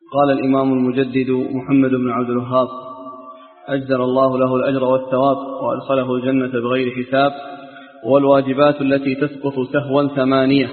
قال الإمام المجدد محمد بن عبد الوهاب أجزل الله له الأجر والثواب وأدخله الجنة بغير حساب. والواجبات التي تسقط سهوا 8: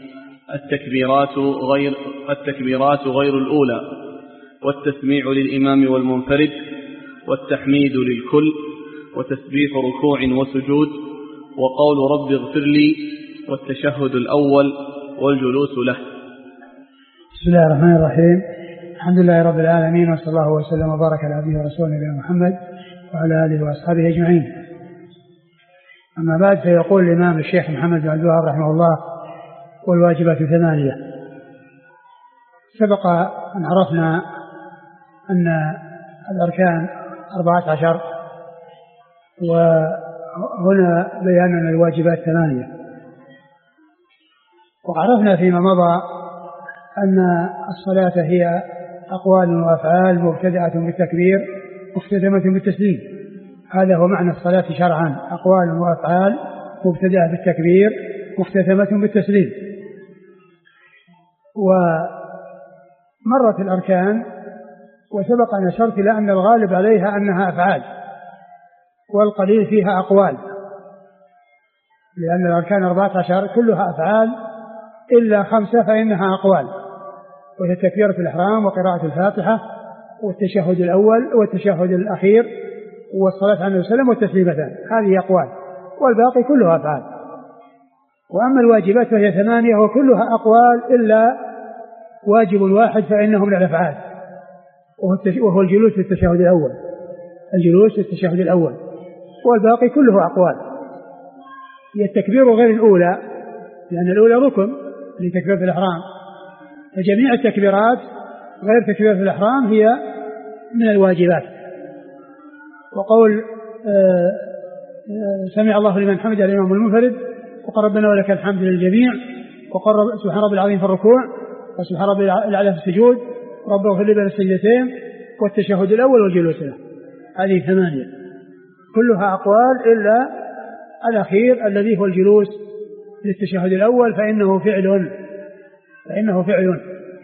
التكبيرات غير الأولى، والتسميع للإمام والمنفرد، والتحميد للكل، وتسبيح ركوع وسجود، وقول رب اغفر لي، والتشهد الأول، والجلوس له. بسم الله الرحمن الرحيم. الحمد لله رب العالمين، وصلى الله وسلم وبارك على عبده ورسوله نبينا محمد وعلى آله وأصحابه أجمعين. أما بعد، فيقول الإمام الشيخ محمد بن عبد الوهاب رحمه الله: والواجبات 8. سبق أن عرفنا أن الأركان 14، وهنا بيان الواجبات 8. وعرفنا فيما مضى أن الصلاة هي أقوال وأفعال مبتدأة بالتكبير مختتمة بالتسليم. هذا هو معنى الصلاة شرعا: أقوال وأفعال مبتدأة بالتكبير مختتمة بالتسليم. ومرت الأركان وسبق أن أشرت إلى أن الغالب عليها أنها أفعال، والقليل فيها أقوال، لأن الأركان 14 كلها أفعال إلا 5 فإنها أقوال، وهي تكبيرة الإحرام وقراءة الفاتحة والتشهد الأول والتشهد الأخير والصلاة على النبي صلى الله عليه وسلم والتسليمتان. هذه أقوال، والباقي كلها أفعال. وأما الواجبات فهي 8 وكلها أقوال إلا واجب واحد فإنه من الأفعال، وهو الجلوس في التشهد الأول، الجلوس في التشهد الأول، والباقي كله أقوال. هي التكبير غير الأولى، لأن الأولى ركن لتكبيرة الإحرام، فجميع التكبيرات غير تكبيرة الإحرام هي من الواجبات. وقول سمع الله لمن حمده الإمام المنفرد، وقال ربنا ولك الحمد للجميع، وقال سبحان ربي العظيم في الركوع، وسبحان ربي الأعلى في السجود، رب اغفر لي بين السجدتين، والتشهد الأول والجلوس له. هذه 8 كلها أقوال إلا الأخير الذي هو الجلوس للتشهد الأول، فإنه فعل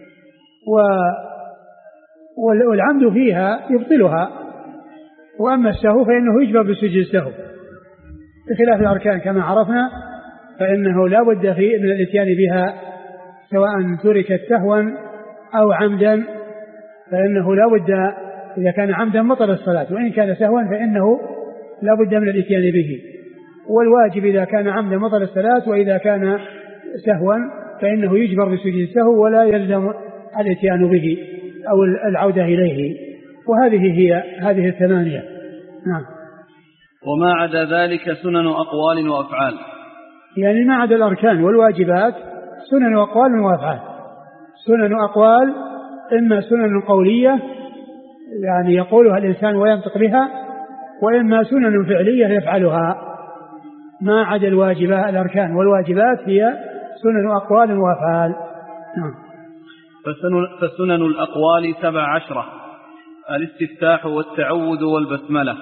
والعمد فيها يبطلها، وأما السهو فإنه يجبر بسجود السهو، بخلاف الأركان كما عرفنا فإنه لا بد من الاتيان بها سواء تركت سهوا أو عمدا، فإنه لا بد إذا كان عمدا بطل الصلاة، وإن كان سهوا فإنه لا بد من الاتيان به. والواجب إذا كان عمدا بطل الصلاة، وإذا كان سهوا فإنه يجبر بسجود السهو ولا يلزم الاتيان به أو العودة إليه. وهذه هي هذه 8. نعم. وما عدا ذلك سنن أقوال وأفعال، يعني ما عدا الأركان والواجبات سنن أقوال وأفعال. سنن أقوال إما سنن قولية يعني يقولها الإنسان وينطق بها، وإما سنن فعلية يفعلها. ما عدا الواجبات الأركان والواجبات هي سنن أقوال وأفعال. نعم. فسنن الأقوال 17: الاستفتاح والتعوذ والبسملة،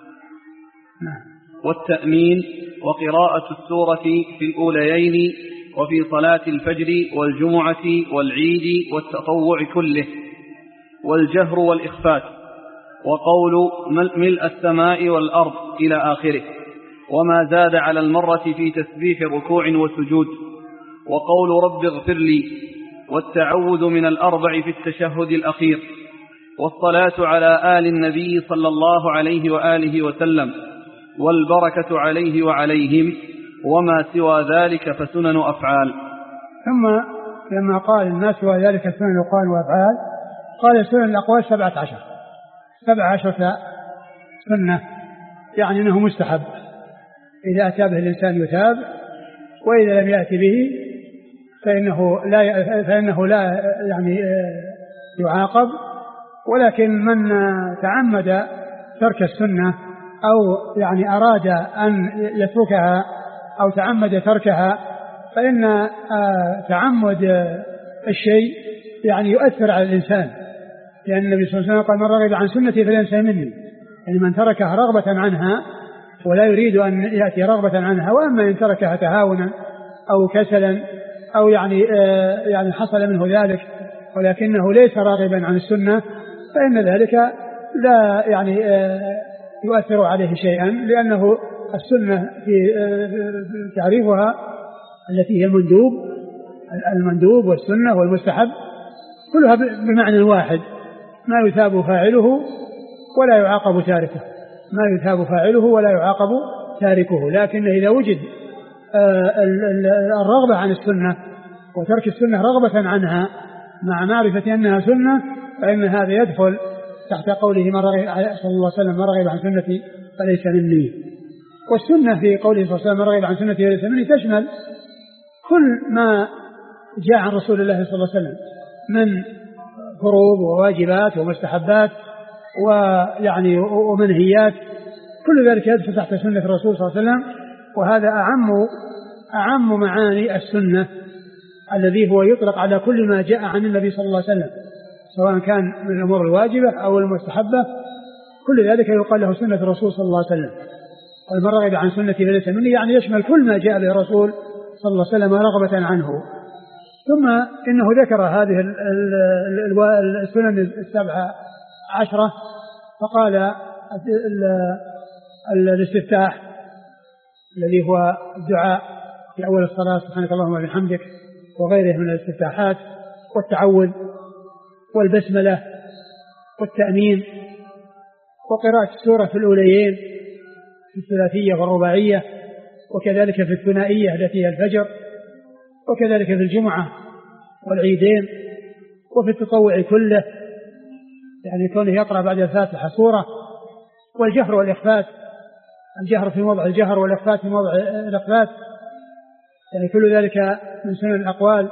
والتأمين، وقراءة السورة في الأوليين وفي صلاة الفجر والجمعة والعيد والتطوع كله، والجهر والإخفات، وقول ملء السماء والأرض إلى آخره، وما زاد على المرة في تسبيح ركوع وسجود، وقول رب اغفر لي، والتعوذ من الأربع في التشهد الأخير، والصلاة على آل النبي صلى الله عليه وآله وسلم، والبركة عليه وعليهم، وما سوى ذلك فسنن أفعال. ثم لما قال الناس سوى ذلك سنن أقوال وأفعال، قال سنن الأقوال 17 سنة، يعني أنه مستحب، إذا أتى به الإنسان يتاب، وإذا لم يأتي به فإنه لا يعني يعاقب. ولكن من تعمد ترك السنة أو يعني أراد أن يتركها أو تعمد تركها، فإن تعمد الشيء يعني يؤثر على الإنسان، لأن النبي صلى الله عليه وسلم قال: من رغب عن سنتي فليس مني. يعني من تركها رغبة عنها ولا يريد أن يأتي رغبة عنها. وأما إن تركها تهاونا أو كسلا أو يعني حصل منه ذلك ولكنه ليس راغبا عن السنة فإن ذلك لا يعني يؤثر عليه شيئا، لأنه السنة في تعريفها التي هي المندوب والسنة والمستحب كلها بمعنى واحد، ما يثاب فاعله ولا يعاقب تاركه، ما يثاب فاعله ولا يعاقب تاركه. لكن إذا وجد الرغبة عن السنة وترك السنة رغبة عنها مع معرفة أنها سنة، فإن هذا يدخل تحت قوله من رغب صلى الله عليه وسلم من رغب عن سنتي فليس مني. والسنة في قوله صلى الله عليه وسلم من رغب عن سنتي فليس مني تشمل كل ما جاء عن رسول الله صلى الله عليه وسلم من فروض وواجبات ومستحبات ويعني ومنهيات، كل ذلك يدخل تحت سنة الرسول صلى الله عليه وسلم. وهذا أعم معاني السنة الذي هو يطلق على كل ما جاء عن النبي صلى الله عليه وسلم سواء كان من الأمور الواجبة أو المستحبة، كل ذلك يقال له سنة الرسول صلى الله عليه وسلم. ومن رغب عن سنتي فليس مني يعني يشمل كل ما جاء به الرسول صلى الله عليه وسلم رغبة عنه. ثم إنه ذكر هذه السنن 17 فقال الاستفتاح الذي هو الدعاء في أول الصلاة سبحانك اللهم وبحمدك وغيره من الاستفتاحات، والتعوذ والبسملة والتأمين وقراءة السورة في الأوليين في الثلاثية والرباعية، وكذلك في الثنائية التي هي الفجر، وكذلك في الجمعة والعيدين، وفي التطوع كله يعني كونه يقرأ بعد الفاتحة سورة، والجهر والإخفات، الجهر في موضع الجهر والإخفات في موضع الإخفات، يعني كل ذلك من سنن الأقوال.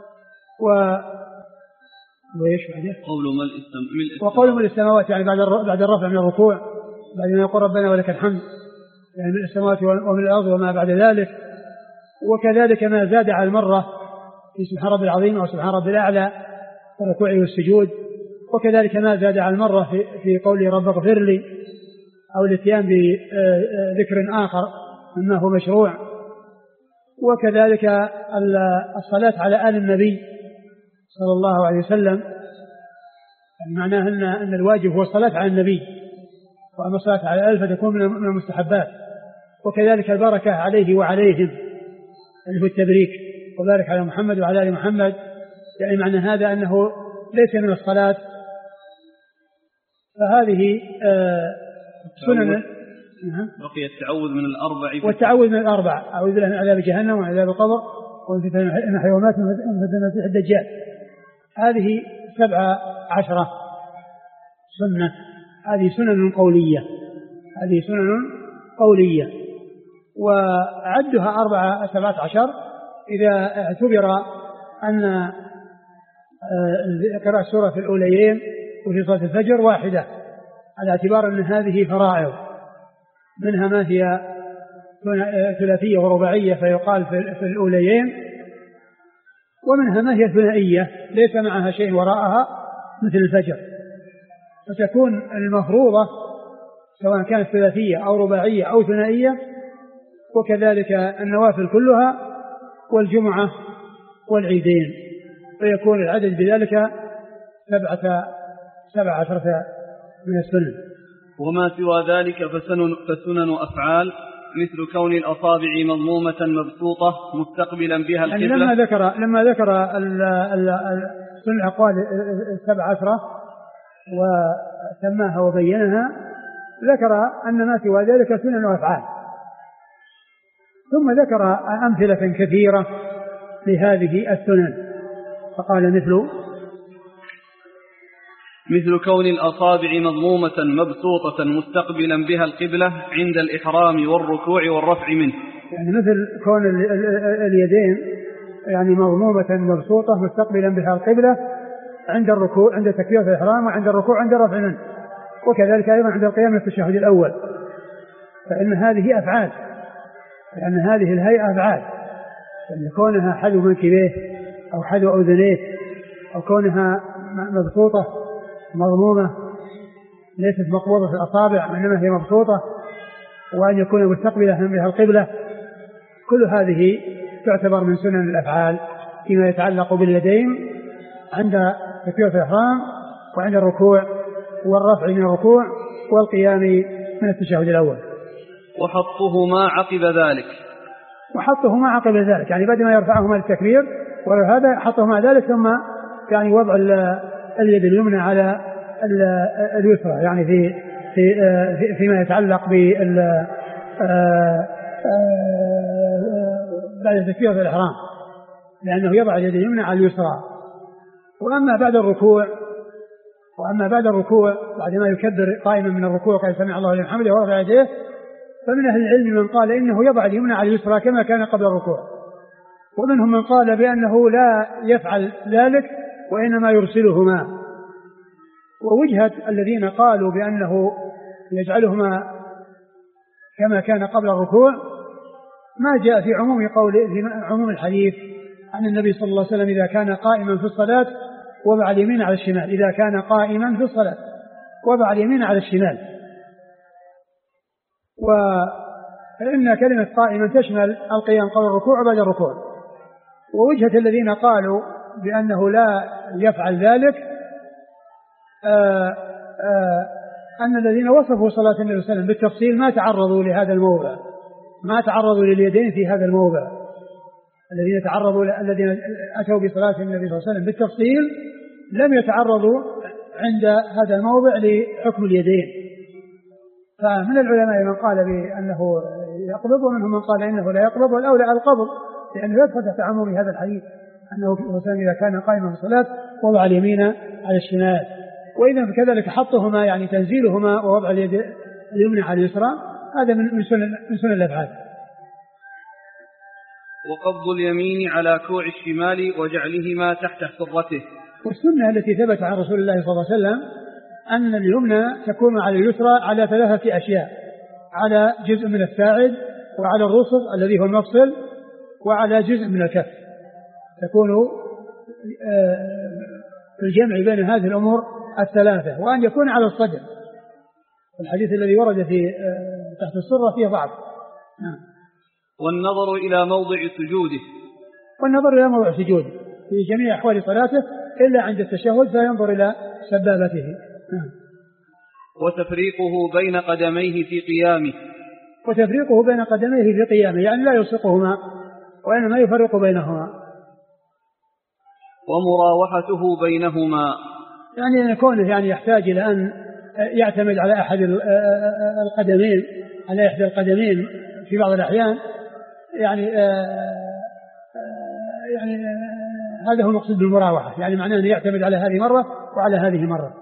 وقول من السماوات يعني بعد الرفع من الركوع بعد ما يقول ربنا ولك الحمد يعني من السماوات ومن الأرض وما بعد ذلك. وكذلك ما زاد على المرة في سبحان ربي العظيم أو سبحان ربي الأعلى في الركوع والسجود، وكذلك ما زاد على المرة في قوله رب اغفر لي أو الاتيان بذكر آخر مما هو مشروع. وكذلك الصلاة على آل النبي صلى الله عليه وسلم، معناه أن الواجب هو الصلاة على النبي، وأما الصلاة على آل فتكون من المستحبات. وكذلك البركة عليه وعليهم اللي هو التبريك، وبارك على محمد وعلى آل محمد، يعني معنى هذا أنه ليس من الصلاة. فهذه سنن. بقي التعوذ من الأربع، والتعوذ من الأربع، أعوذ بالله من عذاب جهنم ومن عذاب القبر ومن فتنة المحيا والممات ومن فتنة المسيح الدجال. هذه 17 سنة، هذه سنن قولية، هذه سنن قولية. وعدها 17 إذا اعتبر أن قراءة السورة في الأوليين وفي صلاة الفجر واحدة، على اعتبار أن هذه فرائض، منها ما هي ثلاثية ورباعية فيقال في الأوليين، ومنها ما هي ثنائية ليس معها شيء وراءها مثل الفجر، فتكون المفروضة سواء كانت ثلاثية أو رباعية أو ثنائية. وكذلك النوافل كلها والجمعة والعيدين، فيكون العدد بذلك 17 من السنن. وما سوى ذلك فسنن أفعال، مثل كون الأصابع مضمومة مبسوطة مستقبلا بها القبلة. يعني لما ذكر سنن الأقوال 17 وسماها وبينها، ذكر أن ما سوى ذلك سنن وأفعال، ثم ذكر أمثلة كثيرة لهذه السنن، فقال مثل كون الأصابع مضمومة مبسوطة مستقبلا بها القبلة عند الإحرام والركوع والرفع منه، يعني مثل كون اليدين يعني مضمومة مبسوطة مستقبلا بها القبلة عند الركوع، عند تكبيرة الإحرام، وعند الركوع عند الرفع منه، وكذلك أيضا عند القيام من التشهد الأول. فإن هذه أفعال، لأن هذه الهيئة أفعال، يعني كونها حذو منكبيه أو حذو أذنيه أو كونها مبسوطة مضمومة ليست مقبوضة في الأصابع وإنما هي مبسوطة، وأن يكون مستقبلة بها القبلة، كل هذه تعتبر من سنن الأفعال فيما يتعلق باليدين عند تكبيرة الإحرام وعند الركوع والرفع من الركوع والقيام من التشهد الأول. وحطهما عقب ذلك. وحطهما عقب ذلك يعني بعد ما يرفعهما للتكبير وهذا حطهما ذلك ثم يعني وضع اليد اليمنى على اليسرى يعني فيما يتعلق بعد تكبيرة الإحرام لأنه يضع اليد اليمنى على اليسرى. وأما بعد الركوع بعد ما يكبر قائما من الركوع قال سمع الله لمن حمده ورفع يديه فمن أهل العلم من قال إنه يضع اليمنى على اليسرى كما كان قبل الركوع ومنهم من قال بأنه لا يفعل ذلك وإنما يرسلهما. ووجهة الذين قالوا بأنه يجعلهما كما كان قبل الركوع ما جاء في عموم الحديث عن النبي صلى الله عليه وسلم إذا كان قائما في الصلاة وضع اليمين على الشمال. إذا كان قائما في الصلاة وضع اليمين على الشمال. وإن كلمة قائما تشمل القيام قبل الركوع وبعد الركوع. ووجهة الذين قالوا بأنه لا يفعل ذلك أن الذين وصفوا صلاة النبي صلى الله عليه وسلم بالتفصيل ما تعرضوا لهذا الموضع ما تعرضوا لليدين في هذا الموضع. الذين أتوا بصلاة النبي صلى الله عليه وسلم بالتفصيل لم يتعرضوا عند هذا الموضع لحكم اليدين. فمن العلماء من قال بأنه يقبض ومنهم من قال إنه لا يقبض والأولى القبض لأنه يدخل تحت عموم هذا الحديث أنه إذا كان قائما في الصلاة وضع اليمين على الشمال. وإذا كذلك حطهما يعني تنزيلهما ووضع اليد اليمنى على اليسرى هذا من سنن الأفعال. وقبض اليمين على كوع الشمال وجعلهما تحت سرته. والسنة التي ثبت عن رسول الله صلى الله عليه وسلم أن اليمنى تكون على اليسرى على 3 أشياء على جزء من الساعد وعلى الرسغ الذي هو المفصل وعلى جزء من الكف تكون الجمع بين هذه الأمور 3 وأن يكون على الصدر. الحديث الذي ورد في تحت السرة فيه ضعف. والنظر إلى موضع سجوده في جميع أحوال صلاته إلا عند التشهد فينظر إلى سبابته. وتفريقه بين قدميه في قيامه يعني لا يلصقهما وإنما يفرق بينهما. ومراوحته بينهما يعني كونه يعني يحتاج إلى أن يعتمد على أحد القدمين على إحدى القدمين في بعض الأحيان يعني هذا هو المقصود بالمراوحة يعني معناه أن يعتمد على هذه مرة وعلى هذه مرة.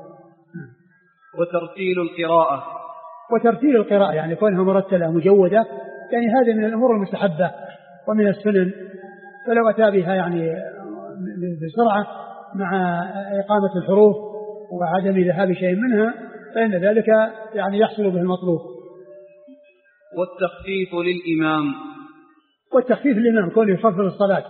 وترتيل القراءة يعني كونها مرتلة مجودة يعني هذه من الأمور المستحبة ومن السنن فلو أتى بها يعني بسرعة مع إقامة الحروف وعدم ذهاب شيء منها فإن ذلك يعني يحصل به المطلوب. والتخفيف للإمام كونه يخفف الصلاة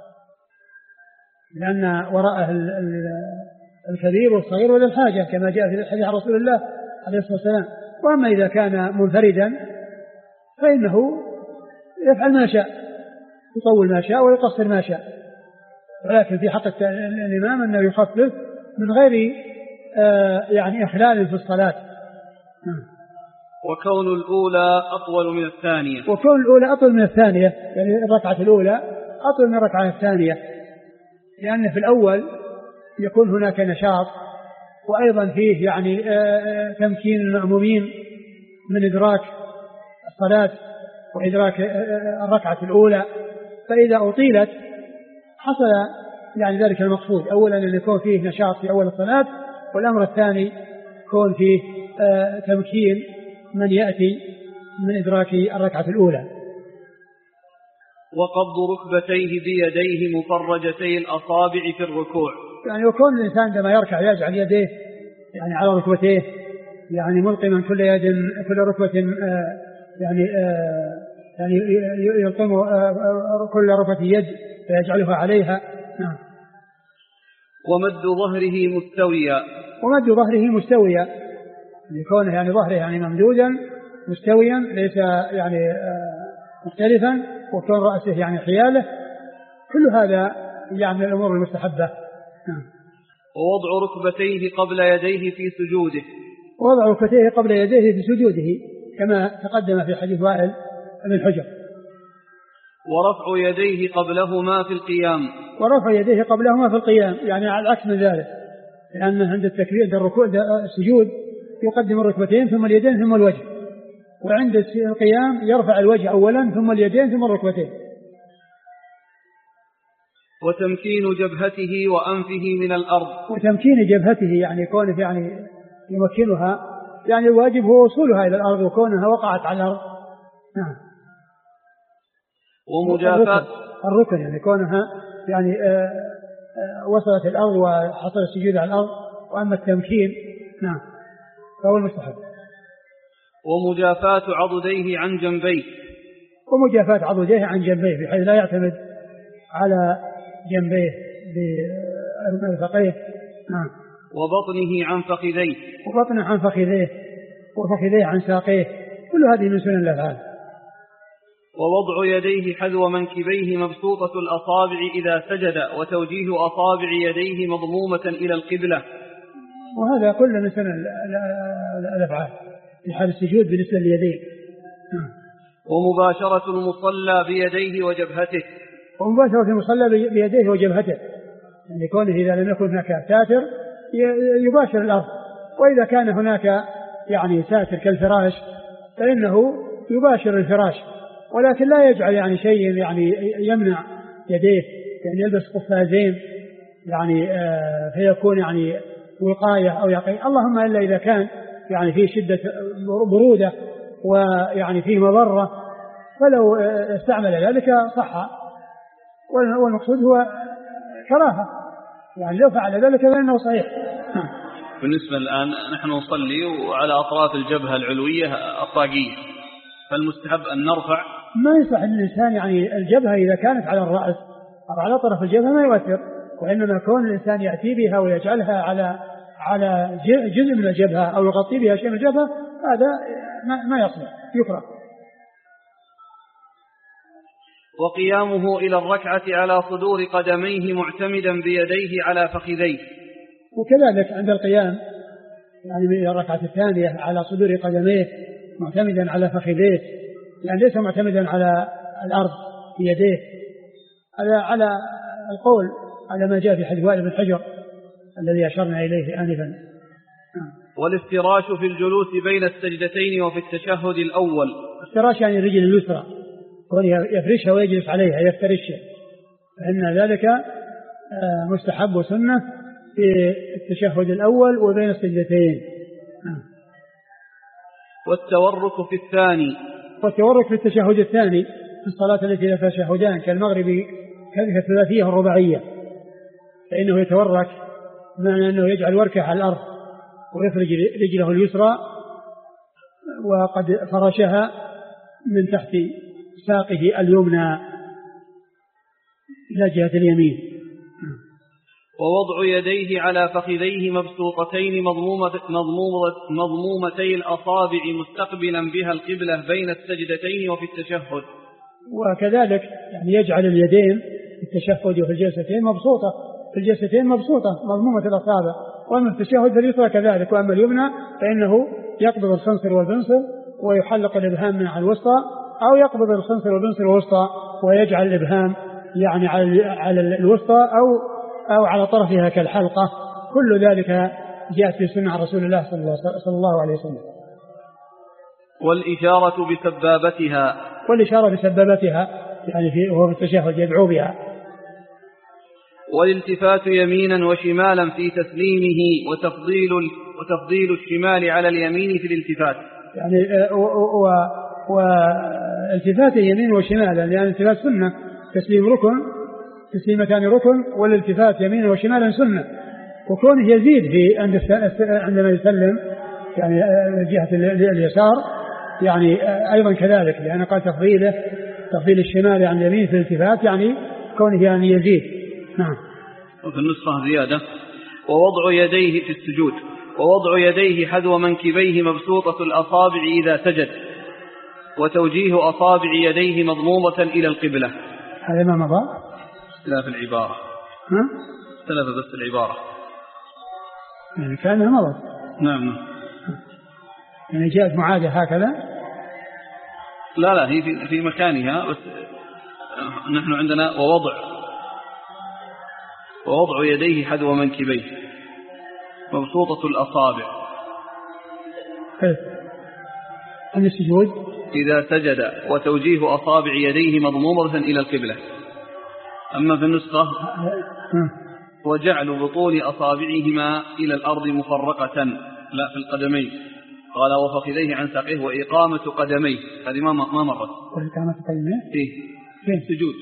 لأن وراءه الكبير والصغير ولا الحاجة كما جاء في الحديث عن رسول الله عليه الصلاة والسلام. وأما إذا كان منفردا فإنه يفعل ما شاء يطول ما شاء ويقصر ما شاء ولكن في حق الإمام أنه يخفف من غير يعني إخلال في الصلاة. وكون الأولى أطول من الثانية يعني الركعة الأولى أطول من الركعة الثانية لأن في الأول يكون هناك نشاط وأيضا فيه يعني تمكين المأمومين من إدراك الصلاة وإدراك الركعة الأولى فإذا أطيلت حصل يعني ذلك المقصود أولا أن يكون فيه نشاط في أول الصلاة والأمر الثاني يكون فيه تمكين من يأتي من إدراك الركعة الأولى. وقبض ركبتيه بيديه مفرجتي الأصابع في الركوع يعني يكون الإنسان عندما يركع يجعل يديه يعني على ركبتيه يعني ملقما كل ركبة يعني يلقم كل ركبة يد فيجعلها عليها. ومد ظهره مستويا يكون يعني ظهره يعني ممدودا مستويا ليس يعني مختلفا وكون رأسه يعني حياله كل هذا يعني من الأمور المستحبة. ووضع ركبتيه قبل يديه في سجوده. ووضع ركبتيه قبل يديه في سجوده كما تقدم في حديث وائل بن حجر. ورفع يديه قبلهما في القيام. ورفع يديه قبلهما في القيام يعني على العكس من ذلك، لأن عند التكبير عند الركوع السجود يقدم الركبتين ثم اليدين ثم الوجه، وعند القيام يرفع الوجه أولا ثم اليدين ثم الركبتين. وتمكين جبهته وأنفه من الأرض. وتمكين جبهته يعني كونه يعني يمكنها، يعني الواجب هو وصولها إلى الأرض وكونها وقعت على الأرض. نعم. ومجافاة الركن يعني كونها يعني وصلت الأرض وحصل السجود على الأرض. وأما التمكين نعم فهو المستحب. ومجافاة عضديه عن جنبيه. ومجافاة عضديه عن جنبيه بحيث لا يعتمد على جنبيه بمرفقيه. نعم. وبطنه عن فخذيه. وبطنه عن فخذيه وفخذيه عن ساقيه. كل هذه من سنن الأفعال. ووضع يديه حذو منكبيه مبسوطة الأصابع إذا سجد وتوجيه أصابع يديه مضمومة إلى القبلة. وهذا كله من سنن الأفعال في حال السجود بالنسبة لليدين. ومباشرة المصلى بيديه وجبهته. ومباشرة المصلى بيديه وجبهته يعني كونه إذا لم يكن هناك ساتر يباشر الأرض، وإذا كان هناك يعني ساتر كالفراش فإنه يباشر الفراش، ولكن لا يجعل يعني شيء يعني يمنع يديه، يعني يلبس قفازين يعني فيكون يعني وقاية أو يقي، اللهم إلا إذا كان يعني فيه شدة برودة ويعني فيه مضرة فلو استعمل ذلك صح، والمقصود هو كراهة، يعني لو فعل ذلك فإنه صحيح. بالنسبة الآن نحن نصلي وعلى أطراف الجبهة العلوية الطاقية، فالمستحب أن نرفع. ما يصح أن الإنسان يعني الجبهة إذا كانت على الرأس أو على طرف الجبهة ما يؤثر، وإنما كون الإنسان يأتي بها ويجعلها على جزء من الجبهة أو يغطي بها شيء من الجبهة هذا ما يصلح، يكره. وقيامه إلى الركعة على صدور قدميه معتمدا بيديه على فخذيه. وكذلك عند القيام يعني من الركعة الثانية على صدور قدميه معتمدا على فخذيه، يعني ليس معتمدا على الأرض بيديه، على القول على ما جاء في حديث وائل بن حجر الذي أشرنا إليه آنفا. والافتراش في الجلوس بين السجدتين وفي التشهد الأول. افتراش يعني الرجل اليسرى يفرشها ويجلس عليها يفترشها، فإن ذلك مستحب وسنة في التشهد الأول وبين السجدتين. والتورك في الثاني. والتورك في التشهد الثاني في الصلاة التي لها تشهدان كالمغرب كالثلاثية الرباعية، فإنه يتورك بمعنى أنه يجعل وركه على الأرض ويفرج رجله اليسرى وقد فرشها من تحت ساقه اليمنى إلى جهة اليمين. ووضع يديه على فخذيه مبسوطتين مضمومتي الأصابع مستقبلا بها القبلة بين السجدتين وفي التشهد. وكذلك يعني يجعل اليدين في التشهد وفي الجلستين مبسوطة، في الجلستين مبسوطة مضمومة الأصابع، وأما التشهد فاليسرى كذلك، وأما اليمنى فإنه يقبض الخنصر والبنصر ويحلق الإبهام من على الوسطى، أو يقبض الخنصر والبنصر الوسطى ويجعل الإبهام يعني على الوسطى أو على طرفها كالحلقة. كل ذلك جاءت في سنة رسول الله صلى الله عليه وسلم. والإشارة بسبابتها. والإشارة بسبابتها يعني وهو في التشهد يدعو بها. والالتفات يمينا وشمالا في تسليمه وتفضيل الشمال على اليمين في الالتفات، يعني والالتفات يمين وشمالا، يعني الالتفات سنة، تسليم ركن، تسليمتان ركن، والالتفات يمين وشمالا سنة، وكونه يزيد في عندما يسلم يعني جهة اليسار يعني أيضا كذلك، لأن قال تفضيل الشمال عن اليمين في الالتفات يعني كونه يعني يزيد. نعم. وفي النسخة زيادة ووضع يديه في السجود، ووضع يديه حذو منكبيه مبسوطة الأصابع إذا سجد، وتوجيه أصابع يديه مضمومة إلى القبلة. هذا ما مضى؟ اختلاف العبارة. اختلاف بس العبارة. يعني كأنها مضت. نعم. يعني جاءت معادة هكذا. لا هي في مكانها، بس نحن عندنا ووضع يديه حذو منكبيه مبسوطة الأصابع. عن السجود إذا سجد وتوجيه أصابع يديه مضمومة إلى القبلة. أما في النسخة وجعل بطون أصابعهما إلى الأرض مفرقة لا في القدمين، قال وفخذيه عن ساقيه وإقامة قدميه، هذه ما مرت. وإقامة قدميه في السجود.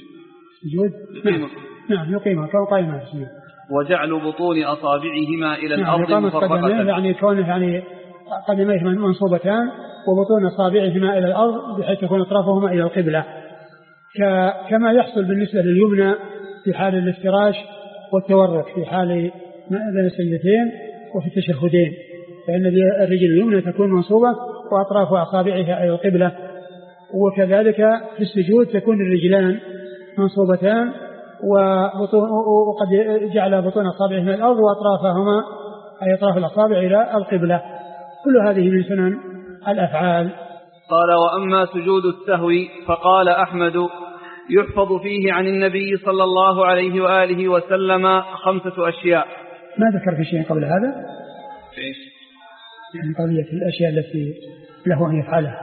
نعم يقيمها كوقيمة السجود. وجعل بطون أصابعهما إلى الأرض مفرقة، يعني كونه يعني قدميه منصوبتان وبطون أصابعهما إلى الأرض بحيث يكون أطرافهما إلى القبلة، كما يحصل بالنسبة لليمنى في حال الافتراش والتورك في حال بين السجدتين وفي التشهدين، فإن الرجل اليمنى تكون منصوبة وأطراف أصابعها إلى القبلة، وكذلك في السجود تكون الرجلان منصوبتان وقد جعل بطون أصابعهما إلى الأرض وأطرافهما أي أطراف الأصابع إلى القبلة. كل هذه من سنن الأفعال. قال وأما سجود السهو فقال أحمد يحفظ فيه عن النبي صلى الله عليه وآله وسلم 5 أشياء. ما ذكر في شيء قبل هذا؟ يعني قضية الأشياء التي له أن يفعلها،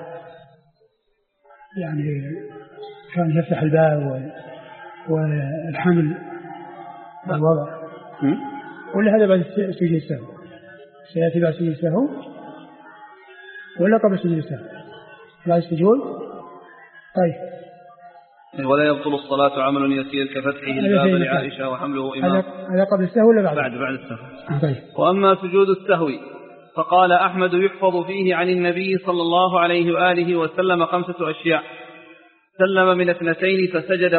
يعني كان يفتح الباب والحمل والوضع، ولا هذا بعد سجود السهو؟ سيأتي بعد سجود السهو ولا قبل سجود السهو؟ بعد السجود. طيب. ولا يبطل الصلاة عمل يسير كفتحه الباب لعائشة وحمله إمام. هذا قبل السهو ولا بعد السهو؟ طيب. وأما سجود السهو فقال أحمد يحفظ فيه عن النبي صلى الله عليه وآله وسلم 5 أشياء: سلم من 2 فسجد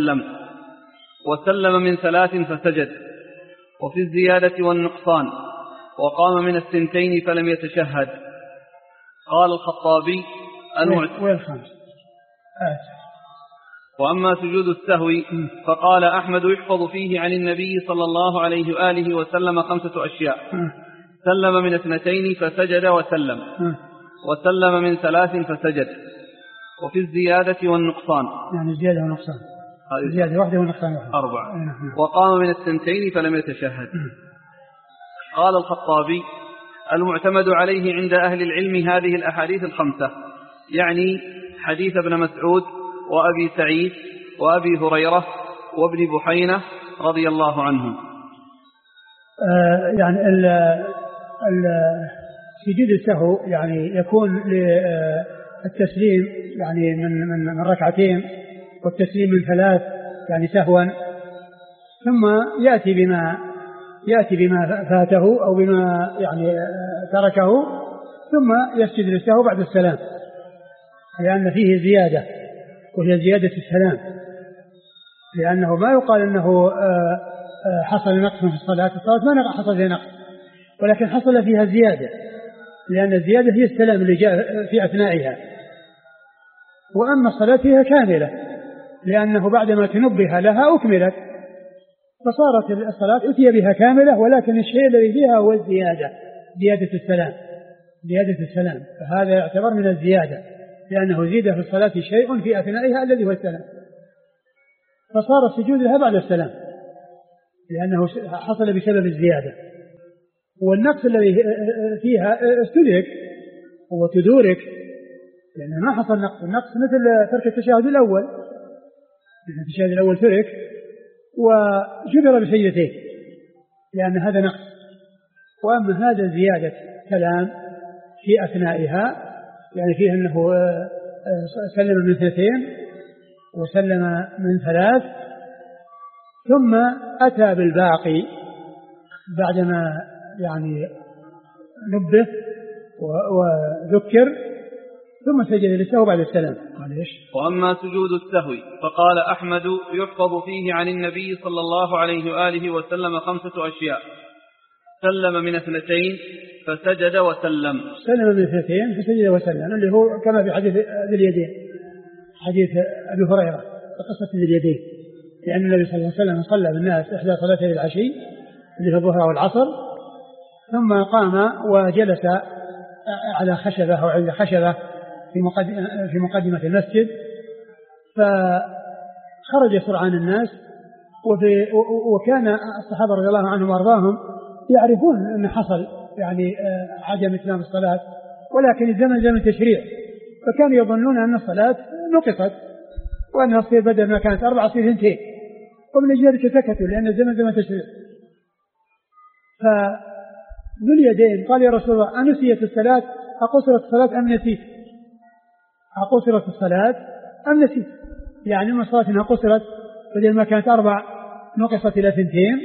وسلم من 3 فسجد، وفي الزيادة والنقصان، وقام من 2 فلم يتشهد. قال الخطابي وأما سجود السهو فقال أحمد يحفظ فيه عن النبي صلى الله عليه وآله وسلم 5 أشياء: سلم من 2 فسجد وسلم من 3 فسجد، وفي الزيادة والنقصان، يعني الزيادة والنقصان، الزيادة واحدة والنقصان واحدة، 4، وقام من 2 فلم يتشهد. قال الخطابي: المعتمد عليه عند أهل العلم هذه الأحاديث 5، يعني حديث ابن مسعود وأبي سعيد وأبي هريرة وابن بحينة رضي الله عنهم. يعني سجود السهو يعني يكون للتسليم يعني من 2 والتسليم من 3 يعني سهوا، ثم يأتي بما فاته أو بما يعني تركه، ثم يسجد للسهو بعد السلام، لأن فيه زيادة وهي زيادة السلام، لأنه ما يقال أنه حصل نقص في الصلاة ما حصل فيها نقص، ولكن حصل فيها زيادة، لأن الزيادة هي السلام اللي جاء في أثنائها. وأما الصلاة فيها كاملة، لأنه بعدما تنبه لها أكملت، فصارت الصلاة أتي بها كاملة، ولكن الشيء الذي فيها هو الزيادة، زيادة السلام، فهذا يعتبر من الزيادة، لأنه زيد في الصلاة شيء في أثنائها الذي هو السلام، فصار السجود لها بعد السلام، لأنه حصل بسبب الزيادة. والنقص الذي فيها استدرك وتدورك، لأنه ما حصل نقص. النقص مثل ترك التشهد الأول، لأن التشهد الأول ترك وجبر بسجدتين، لأن هذا نقص. وأما هذا زيادة كلام في أثنائها، يعني فيه أنه سلم من 2 وسلم من 3، ثم أتى بالباقي بعدما يعني نبه وذكر، ثم سجد للسهو بعد السلام. وأما سجود السهو فقال أحمد يحفظ فيه عن النبي صلى الله عليه وآله وسلم 5 أشياء: سلم من 2 فسجد وسلم، سلم من 2 فسجد وسلم، اللي هو كما في حديث ذي اليدين، حديث أبي هريرة قصة ذي اليدين، لأن النبي صلى الله عليه وسلم صلى بالناس 1 صلاتي العشي اللي هي الظهر والعصر، ثم قام وجلس على خشبة أو عند خشبة في مقدمة المسجد، فخرج سرعان الناس. وكان الصحابة رضي الله عنهم وارضاهم يعرفون أن حصل يعني عدم إتمام الصلاة، ولكن الزمن زمن تشريع، فكانوا يظنون أن الصلاة نقصت وأنها تصير بدل ما كانت 4 تصير 2، ومن ذلك سكتوا لأن الزمن زمن تشريع. فذو اليدين قال: يا رسول الله، أنسيت الصلاة؟ أقصرت الصلاة أم نسيت؟ أقصرت الصلاة أم نسيت؟ يعني ما صلاة أنها قصرت بدل ما كانت 4 نقصت إلى 2،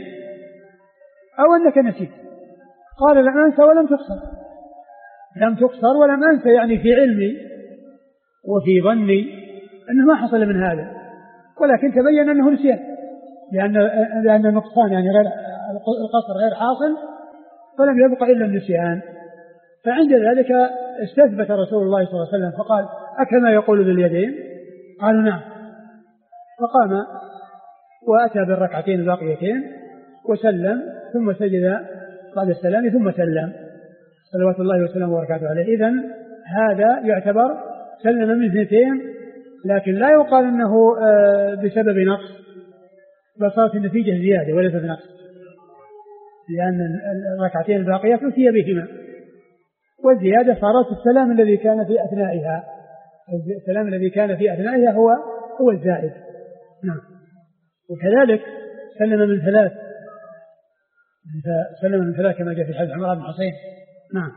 أو أنك نسيت؟ قال: لم أنسى ولم تقصر. لم تقصر ولم أنسى، يعني في علمي وفي ظني أنه ما حصل من هذا، ولكن تبين أنه نسيان، لأن النقصان يعني غير القصر غير حاصل، فلم يبقى إلا النسيان. فعند ذلك استثبت رسول الله صلى الله عليه وسلم فقال: أكما يقول ذو اليدين؟ قالوا: نعم. فقام وأتى بالركعتين الباقيتين وسلم، ثم سجد بعد السلام ثم سلم، صلوات الله وسلامه وبركاته عليه. إذن هذا يعتبر سلم من 2، لكن لا يقال أنه بسبب نقص، بل صارت النتيجة زيادة وليس بنقص، لأن الركعتين الباقيات أتي بهما، والزيادة صارت السلام الذي كان في أثنائها. السلام الذي كان في أثنائها هو الزائد. نعم. وكذلك سلم من 3، سلم من 3 كما جاء في حديث عمران بن حصين. نعم.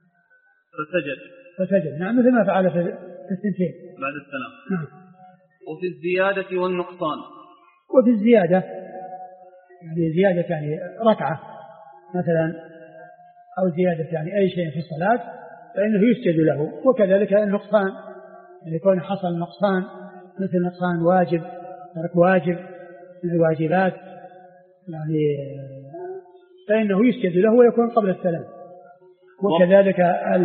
فسجد. نعم، مثل ما فعل في 2 بعد السلام. نعم. وفي الزيادة والنقصان. وفي الزيادة يعني زيادة يعني ركعة مثلا، أو زيادة يعني أي شيء في الصلاة، فإنه يسجد له. وكذلك النقصان، يعني يكون حصل نقصان مثل نقصان واجب، ترك واجب من الواجبات، يعني فإنه يسجد له ويكون قبل السلام. وكذلك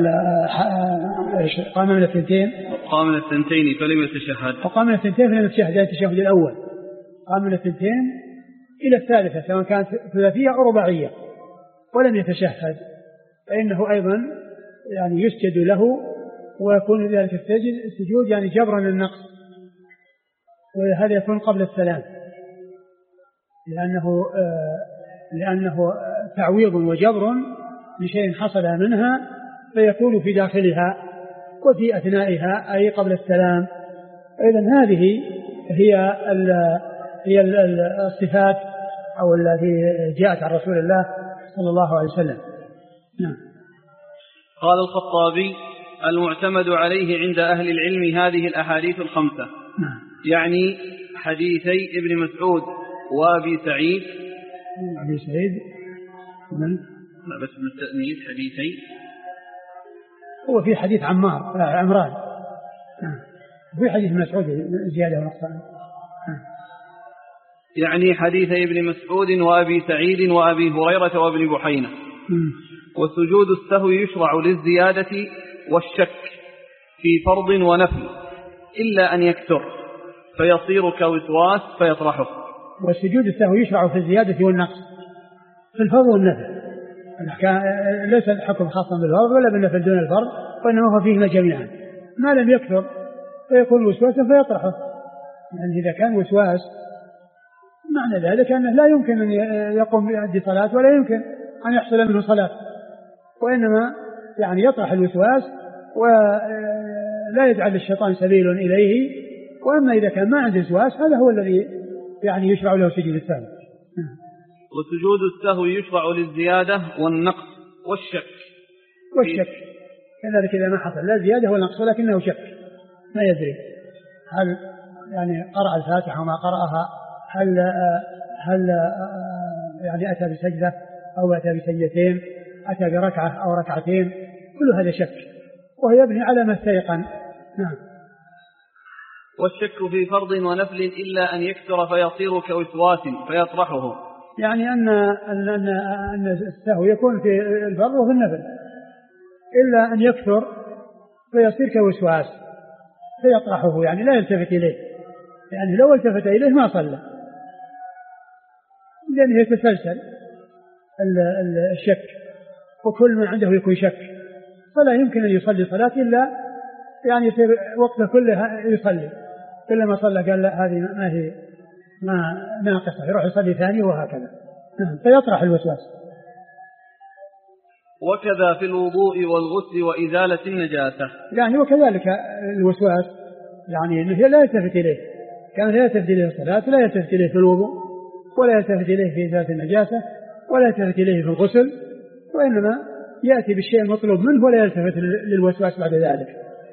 قام من 2 فلم يتشهد. وقام من 2 فلم يتشهد، يعني التشهد الأول. قام من 2 إلى 3، سواء كانت ثلاثية أو رباعية، ولم يتشهد، فإنه أيضا يعني يسجد له، ويكون ذلك السجود يعني جبرا للنقص، وهذا يكون قبل السلام، لأنه تعويض وجبر لشيء حصل منها، فيكون في داخلها وفي أثنائها أي قبل السلام. إذن هذه هي الصفات أو التي جاءت عن رسول الله صلى الله عليه وسلم. نعم. قال الخطابي: المعتمد عليه عند أهل العلم هذه الأحاديث 5. نعم. يعني حديثي ابن مسعود وأبي سعيد. أبي سعيد من؟ لا بس من التأنيث حديثي. هو في حديث عمران. في حديث مسعود زيادة ونقصان. يعني حديث ابن مسعود وأبي سعيد وأبي هريرة وابن بحينة. وسجود السهو يشرع للزيادة والشك في فرض ونفل، إلا أن يكثر فيصير كوسواس فيطرحه. والسجود السهو يشرع في الزيادة والنقص، في الفرض والنفل. ليس الحكم خاصا بالفرض ولا بالنفل دون الفرض، وإنما هو فيهما جميعا. ما لم يكثر فيكون وسواسا فيطرحه. يعني إذا كان وسواس معنى ذلك أنه لا يمكن أن يقوم بأدي صلاة، ولا يمكن أن يحصل منه صلاة، وإنما يعني يطرح الوسواس ولا يجعل الشيطان سبيل إليه. وأما إذا كان ما عنده وسواس هذا هو الذي يعني يشرع له سجود السهو. وسجود السهو يشرع للزيادة والنقص والشك. كذلك إذا ما حصل لا زيادة ولا نقص ولكنه شك، ما يدري هل يعني قرأ الفاتحة وما قرأها، هل يعني أتى بسجدة أو أتى بسجدتين، أتى بركعة أو ركعتين، كل هذا شك، وهو يبني على ما استيقن. نعم. والشك في فرض ونفل إلا أن يكثر فيصير كوسواس فيطرحه. يعني أن السهو يكون في الفرض وفي النفل، إلا أن يكثر فيصير كوسواس فيطرحه، يعني لا يلتفت إليه، يعني لو التفت إليه ما صلى، لأنه يتسلسل الشك وكل من عنده يكون شك، فلا يمكن أن يصلي صلاة إلا يعني وقته كله يصلي، كلما صلى قال لا هذه ما هي ما ناقصة، يروح يصلي ثاني وهكذا، فيطرح الوسواس. وكذا في الوضوء والغسل وإزالة النجاسة. يعني وكذلك الوسواس يعني أنه لا يلتفت إليه، كان لا يلتفت إليه الصلاة، لا يلتفت إليه في الوضوء، ولا يلتفت إليه في إزالة النجاسة، ولا يلتفت إليه في الغسل، وإنما يأتي بالشيء المطلوب منه ولا يلتفت للوسواس بعد ذلك.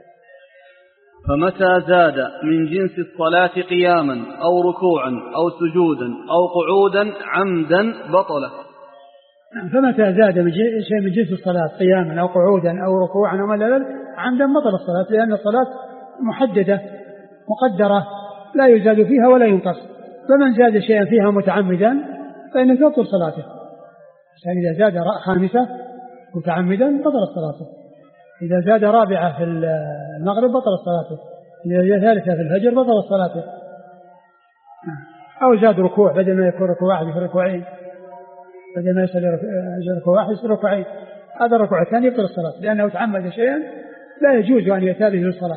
فمتى زاد من جنس الصلاة قياما أو ركوعا أو سجودا أو قعودا عمدا بطله. فمتى زاد من شيء من جنس الصلاة قياما أو قعودا أو ركوعا أو مللا عمدا بطل الصلاة، لأن الصلاة محددة مقدرة لا يزاد فيها ولا ينقص، فمن زاد شيئا فيها متعمدا فإنه تبطل صلاته. إذا زاد خامسة متعمدا بطل صلاته، إذا زاد رابعة في المغرب بطل صلاته، إذا ثالثة في الفجر بطل صلاته، أو زاد ركوع بدل ما يكون ركوع واحد يكون ركوعين، بدل ما يصلي ركوع واحد يصير ركوعين، هذا الركوع الثاني يبطل الصلاة لأنه تعمد شيئا لا يجوز أن يأتي به للصلاة.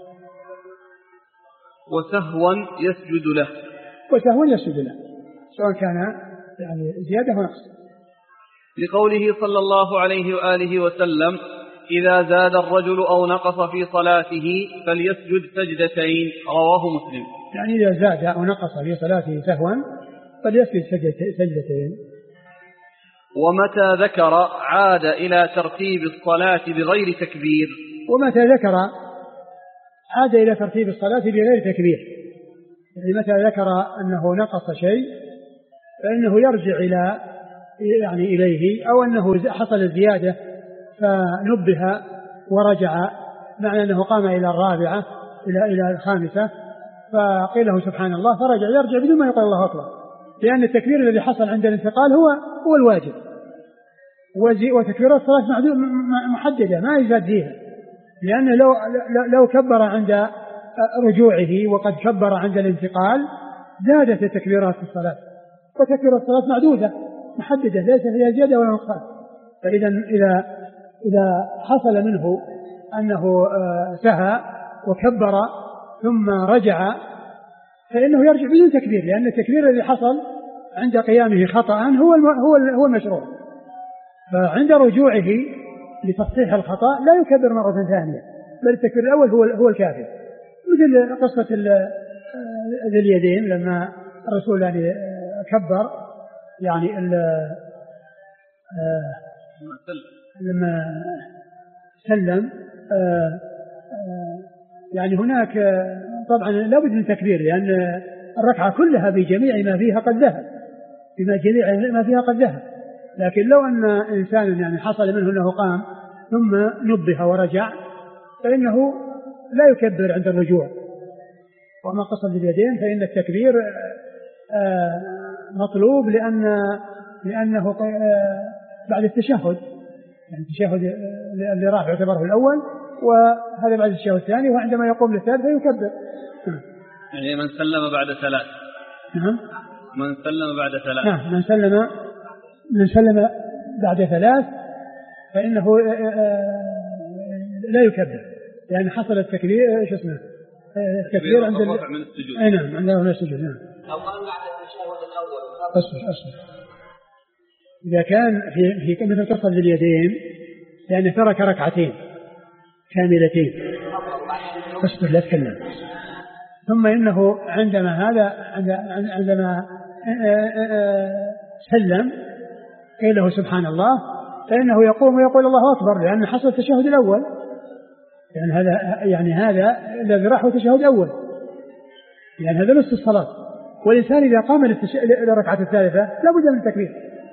وسهوا يسجد له. وسهوا يسجد له سواء كان يعني زيادة أو نقص، لقوله صلى الله عليه وآله وسلم: إذا زاد الرجل أو نقص في صلاته فليسجد سجدتين، رواه مسلم. يعني إذا زاد أو نقص في صلاته سهوا فليسجد سجدتين. ومتى ذكر عاد إلى ترتيب الصلاة بغير تكبير. ومتى ذكر عاد إلى ترتيب الصلاة بغير تكبير، يعني متى ذكر أنه نقص شيء فإنه يرجع إليه، أو أنه حصل الزيادة فنبه ورجع، معنى أنه قام إلى الرابعة إلى الخامسة فقيل له سبحان الله يرجع بدون ما يقول الله أكبر، لأن التكبير الذي حصل عند الانتقال هو الواجب، وتكبيرات الصلاة محددة ما يزاد فيها، لأنه لو كبر عند رجوعه وقد كبر عند الانتقال زادت التكبيرات في الصلاة، وتكبيرات الصلاة معدودة محددة ليس فيها زيادة ولا نقصان. فإذا إذا حصل منه أنه سهى وكبر ثم رجع فإنه يرجع بدون تكبير، لأن التكبير الذي حصل عند قيامه خطأ هو المشروع، فعند رجوعه لتصحيح الخطأ لا يكبر مرة ثانية، بل التكبير الأول هو الكافي، مثل قصة ذي اليدين لما الرسول يعني كبر يعني لما سلم يعني هناك طبعا لا بد من تكبير، لأن الركعة كلها بجميع ما فيها قد ذهب، بما جميع ما فيها قد ذهب، لكن لو أن إنسان يعني حصل منه أنه قام ثم نبه ورجع فإنه لا يكبر عند الرجوع. وما قصد اليدين فإن التكبير مطلوب لأنه بعد التشهد، يعني التشهد اللي راح يعتبره الأول، وهذا بعد التشهد الثاني، وعندما يقوم للثالث يكبر. يعني من سلم بعد ثلاث. نعم. من سلم بعد ثلاث. نعم. من سلم بعد ثلاث فإنه لا يكبر، لأن حصل التكبير التكبير عند الرفع من السجود. أي نعم، عند الرفع من السجود. نعم. أو قال بعد التشهد الأول. أصبر. إذا كان في مثل قصة اليدين لأنه ترك ركعتين كاملتين، أصبر لا تكلم. ثم إنه عندما سلم قيل له سبحان الله فإنه يقوم ويقول الله أكبر، لأن حصل التشهد الأول، يعني هذا الذي راح التشهد الأول، يعني هذا نصف الصلاة. والإنسان إذا قام للركعة الثالثة لا بد من التكبير.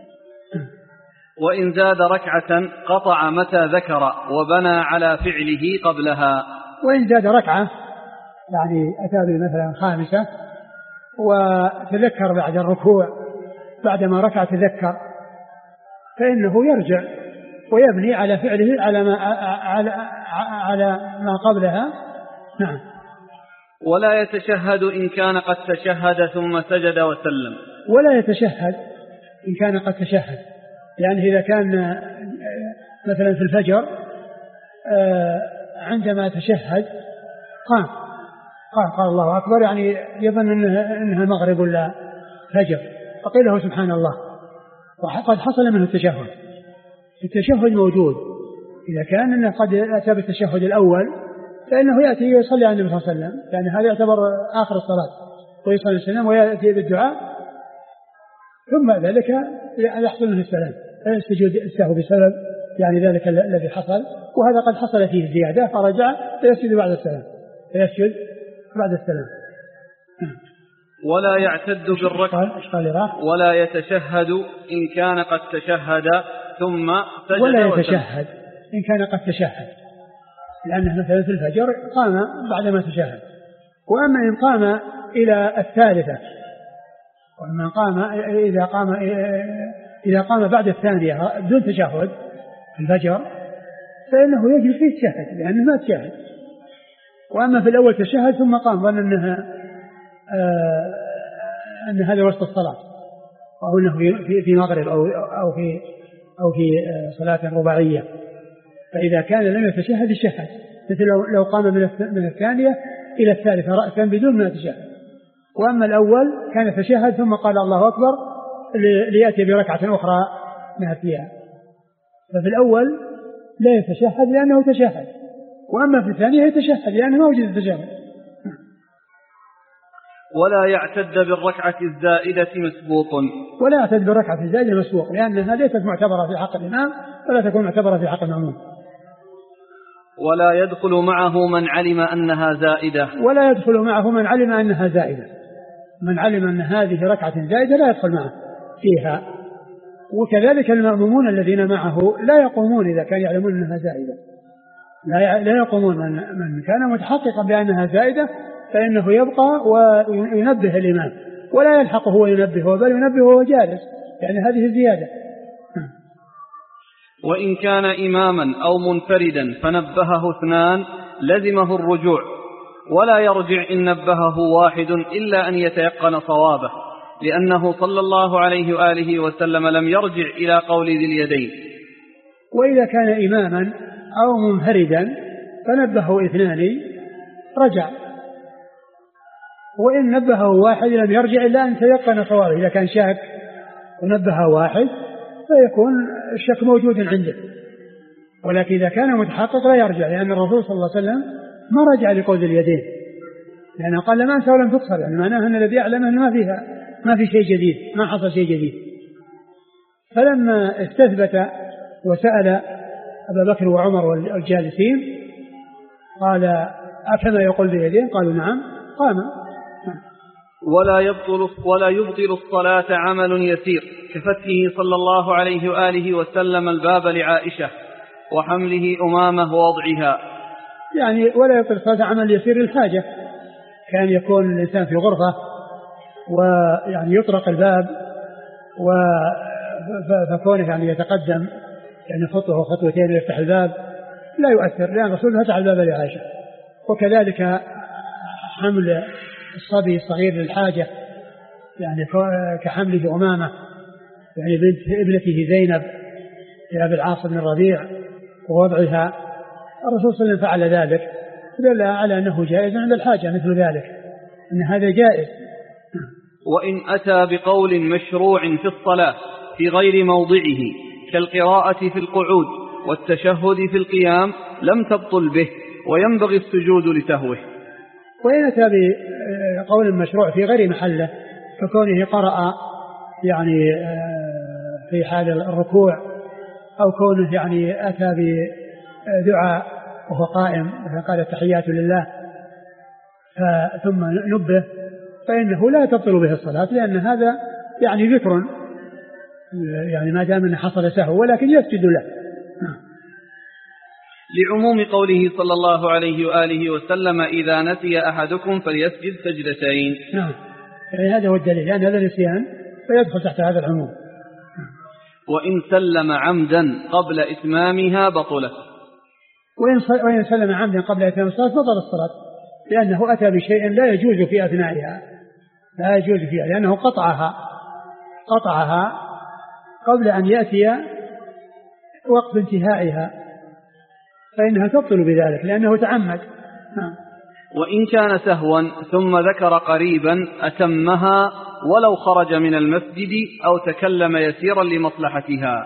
وإن زاد ركعة قطع متى ذكر وبنى على فعله قبلها. وإن زاد ركعة يعني أتى مثلا خامسة وتذكر بعد الركوع بعدما ركع تذكر فإنه يرجع ويبني على فعله على ما قبلها. نعم. ولا يتشهد إن كان قد تشهد ثم سجد وسلم. ولا يتشهد إن كان قد تشهد، يعني إذا كان مثلا في الفجر عندما تشهد قال الله أكبر، يعني يظن إنها مغرب ولا فجر، فقيل له سبحان الله، وقد حصل منه التشهد موجود. إذا كان إنه قد أتى بالتشهد الأول فإنه يأتي يصلي على النبي صلى الله عليه وسلم، يعني هذا يعتبر آخر الصلاة، ويصلي السلام ويأتي بالدعاء، ثم ذلك يحصل منه السلام، فيسجد السهو بسبب يعني ذلك الذي حصل، وهذا قد حصل فيه زيادة فرجع فيسجد بعد السلام. ولا يعتد بالركعة ولا يتشهد إن كان قد تشهد ثم سجد، ولا يتشهد إن كان قد تشهد، لأنه مثلا في الفجر قام بعدما تشهد. وأما إن قام إلى الثالثة، وأما إذا قام بعد الثانية بدون تشهد في الفجر فإنه يجب فيه التشهد لأنه ما تشهد. وأما في الأول تشهد ثم قام ظن أن هذا وسط الصلاة، أو أنه في مغرب أو في صلاة رباعية، فإذا كان لم يتشهد الشهد، مثل لو قام من الثانية إلى الثالثة رأسا بدون ما يتشهد. وأما الأول كان تشهد ثم قال الله أكبر ليأتي بركعة أخرى نافية، ففي الأول لا يتشهد لأنه تشهد، وأما في الثانية يتشهد لأنه ما وجد التشهد. ولا يعتد بالركعة الزائدة مسبوق، ولا يعتد بالركعة الزائدة مسبوق، لأنها ليست معتبرة في حق الإمام ولا تكون معتبرة في حق المأموم. ولا يدخل معه من علم أنها زائدة، ولا يدخل معه من علم أنها زائدة، من علم أن هذه ركعة زائدة لا يدخل معه فيها. وكذلك المأمومون الذين معه لا يقومون إذا كان يعلمون أنها زائدة، لا يقومون. من كان متحققا بأنها زائدة فإنه يبقى وينبه الإمام، ولا يلحقه وينبهه، بل ينبهه وهو جالس، يعني هذه الزيادة. وإن كان إماما أو منفردا فنبهه اثنان لزمه الرجوع، ولا يرجع إن نبهه واحد إلا أن يتيقن صوابه، لأنه صلى الله عليه وآله وسلم لم يرجع إلى قول ذي اليدين. وإذا كان إماما أو منفردا فنبهه اثنان رجع، وإن نبهه واحد لم يرجع إلا أن تيقن صوابه. إذا كان شاك ونبهه واحد فيكون الشك موجود عنده، ولكن إذا كان متحقق لا يرجع، لأن الرسول صلى الله عليه وسلم ما رجع لقول اليدين، لأنه قال لما أنسى ولم تقصر، يعني معناه أن الذي يعلم أنه ما في شيء جديد، ما حصل شيء جديد. فلما استثبت وسأل أبا بكر وعمر والجالسين قال أكما يقول باليدين؟ قالوا نعم. قام. ولا يبطل الصلاة عمل يسير كفتحه صلى الله عليه وآله وسلم الباب لعائشة وحمله أمامه ووضعها، يعني ولا يبطل الصلاة عمل يسير للحاجة، كان يكون الإنسان في غرفة ويعني يطرق الباب فكونه يعني يتقدم يعني خطوة وخطوتين يفتح الباب لا يؤثر، لأن الرسول فتح الباب لعائشة. وكذلك حمل الصبي الصغير للحاجة، يعني كحمله أمامه، يعني بنت ابنته زينب يا أبي العاص بن الربيع ووضعها، الرسول صلى الله عليه وسلم فعل ذلك دل على أنه جائز عند الحاجة مثل ذلك، أن هذا جائز. وإن أتى بقول مشروع في الصلاة في غير موضعه كالقراءة في القعود والتشهد في القيام لم تبطل به، وينبغي السجود لسهوه. وإن أتى بقول مشروع في غير محله ككونه قرأ يعني في حال الركوع، أو كونه يعني أتى بدعاء وهو قائم فقال التحيات لله ثم نبه، فإنه لا تبطل به الصلاة، لأن هذا يعني ذكر، يعني ما دام أنه حصل سهو، ولكن يسجد له لعموم قوله صلى الله عليه وآله وسلم إذا نسي أحدكم فليسجد سجدتين. نعم، يعني هذا هو الدليل، لأن هذا النسيان فيدخل تحت هذا العموم. وإن سلم عمدا قبل إتمامها بطلت، وإن سلم عمدا قبل إتمام الصلاة بطل الصلاة، لأنه أتى بشيء لا يجوز في أثنائها، لا يجوز فيها، لأنه قطعها قبل أن يأتي وقت انتهائها فإنها تبطل بذلك لأنه تعمد. وإن كان سهوا ثم ذكر قريبا أتمها ولو خرج من المسجد أو تكلم يسيرا لمصلحتها.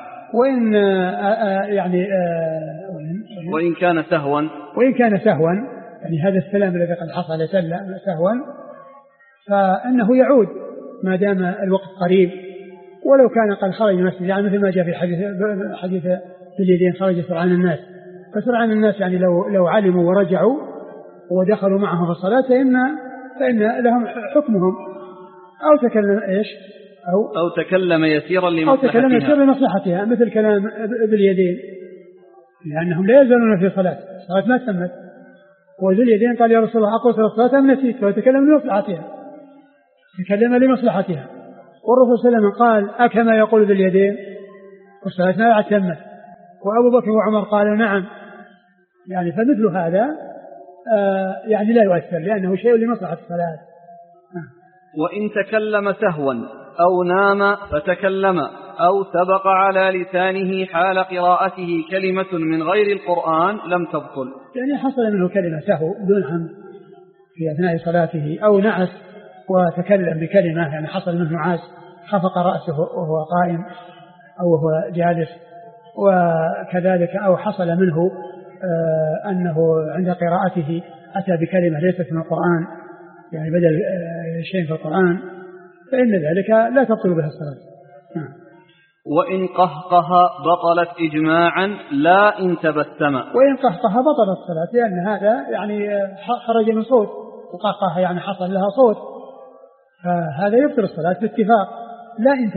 وإن كان سهوا يعني هذا السلام الذي قد حصل سهوا فإنه يعود ما دام الوقت قريب ولو كان قد خرج من المسجد، يعني مثل ما جاء في حديث اليدين خرج سرعان الناس، فسرعان الناس يعني لو علموا ورجعوا ودخلوا معهم في الصلاة فإن لهم حكمهم. أو تكلم أو تكلم يسيرا لمصلحتها مثل كلام باليدين، لأنهم لا يزالون في صلاة، الصلاة ما تمت، وذو اليدين قال يا رسول الله أقصر الصلاة أم نسيت، فيتكلم لمصلحتها، تكلم لمصلحتها. والرسول صلى الله عليه وسلم قال أكما يقول ذو اليدين والصلاة ما تمت، وأبو بكر وعمر قالوا نعم. يعني فمثل هذا يعني لا يؤثر لأنه شيء لمصلحة الصلاة. وإن تكلم سهوا أو نام فتكلم أو سبق على لسانه حال قراءته كلمة من غير القرآن لم تبطل. يعني حصل منه كلمة سهو بدون حمد في أثناء صلاته، أو نعس وتكلم بكلمة، يعني حصل منه نعاس خفق رأسه وهو قائم أو وهو جالس، وكذلك أو حصل منه أنه عند قراءته أتى بكلمة ليست من القرآن، يعني بدل شيء في القرآن، فإن ذلك لا تبطل به الصلاة. وإن قهقه بطلت إجماعا لا إن تبسم. وإن قهقه بطلت الصلاة، لأن هذا يعني خرج من صوت، وقهقه يعني حصل لها صوت، فهذا يبطل الصلاة باتفاق. لا إن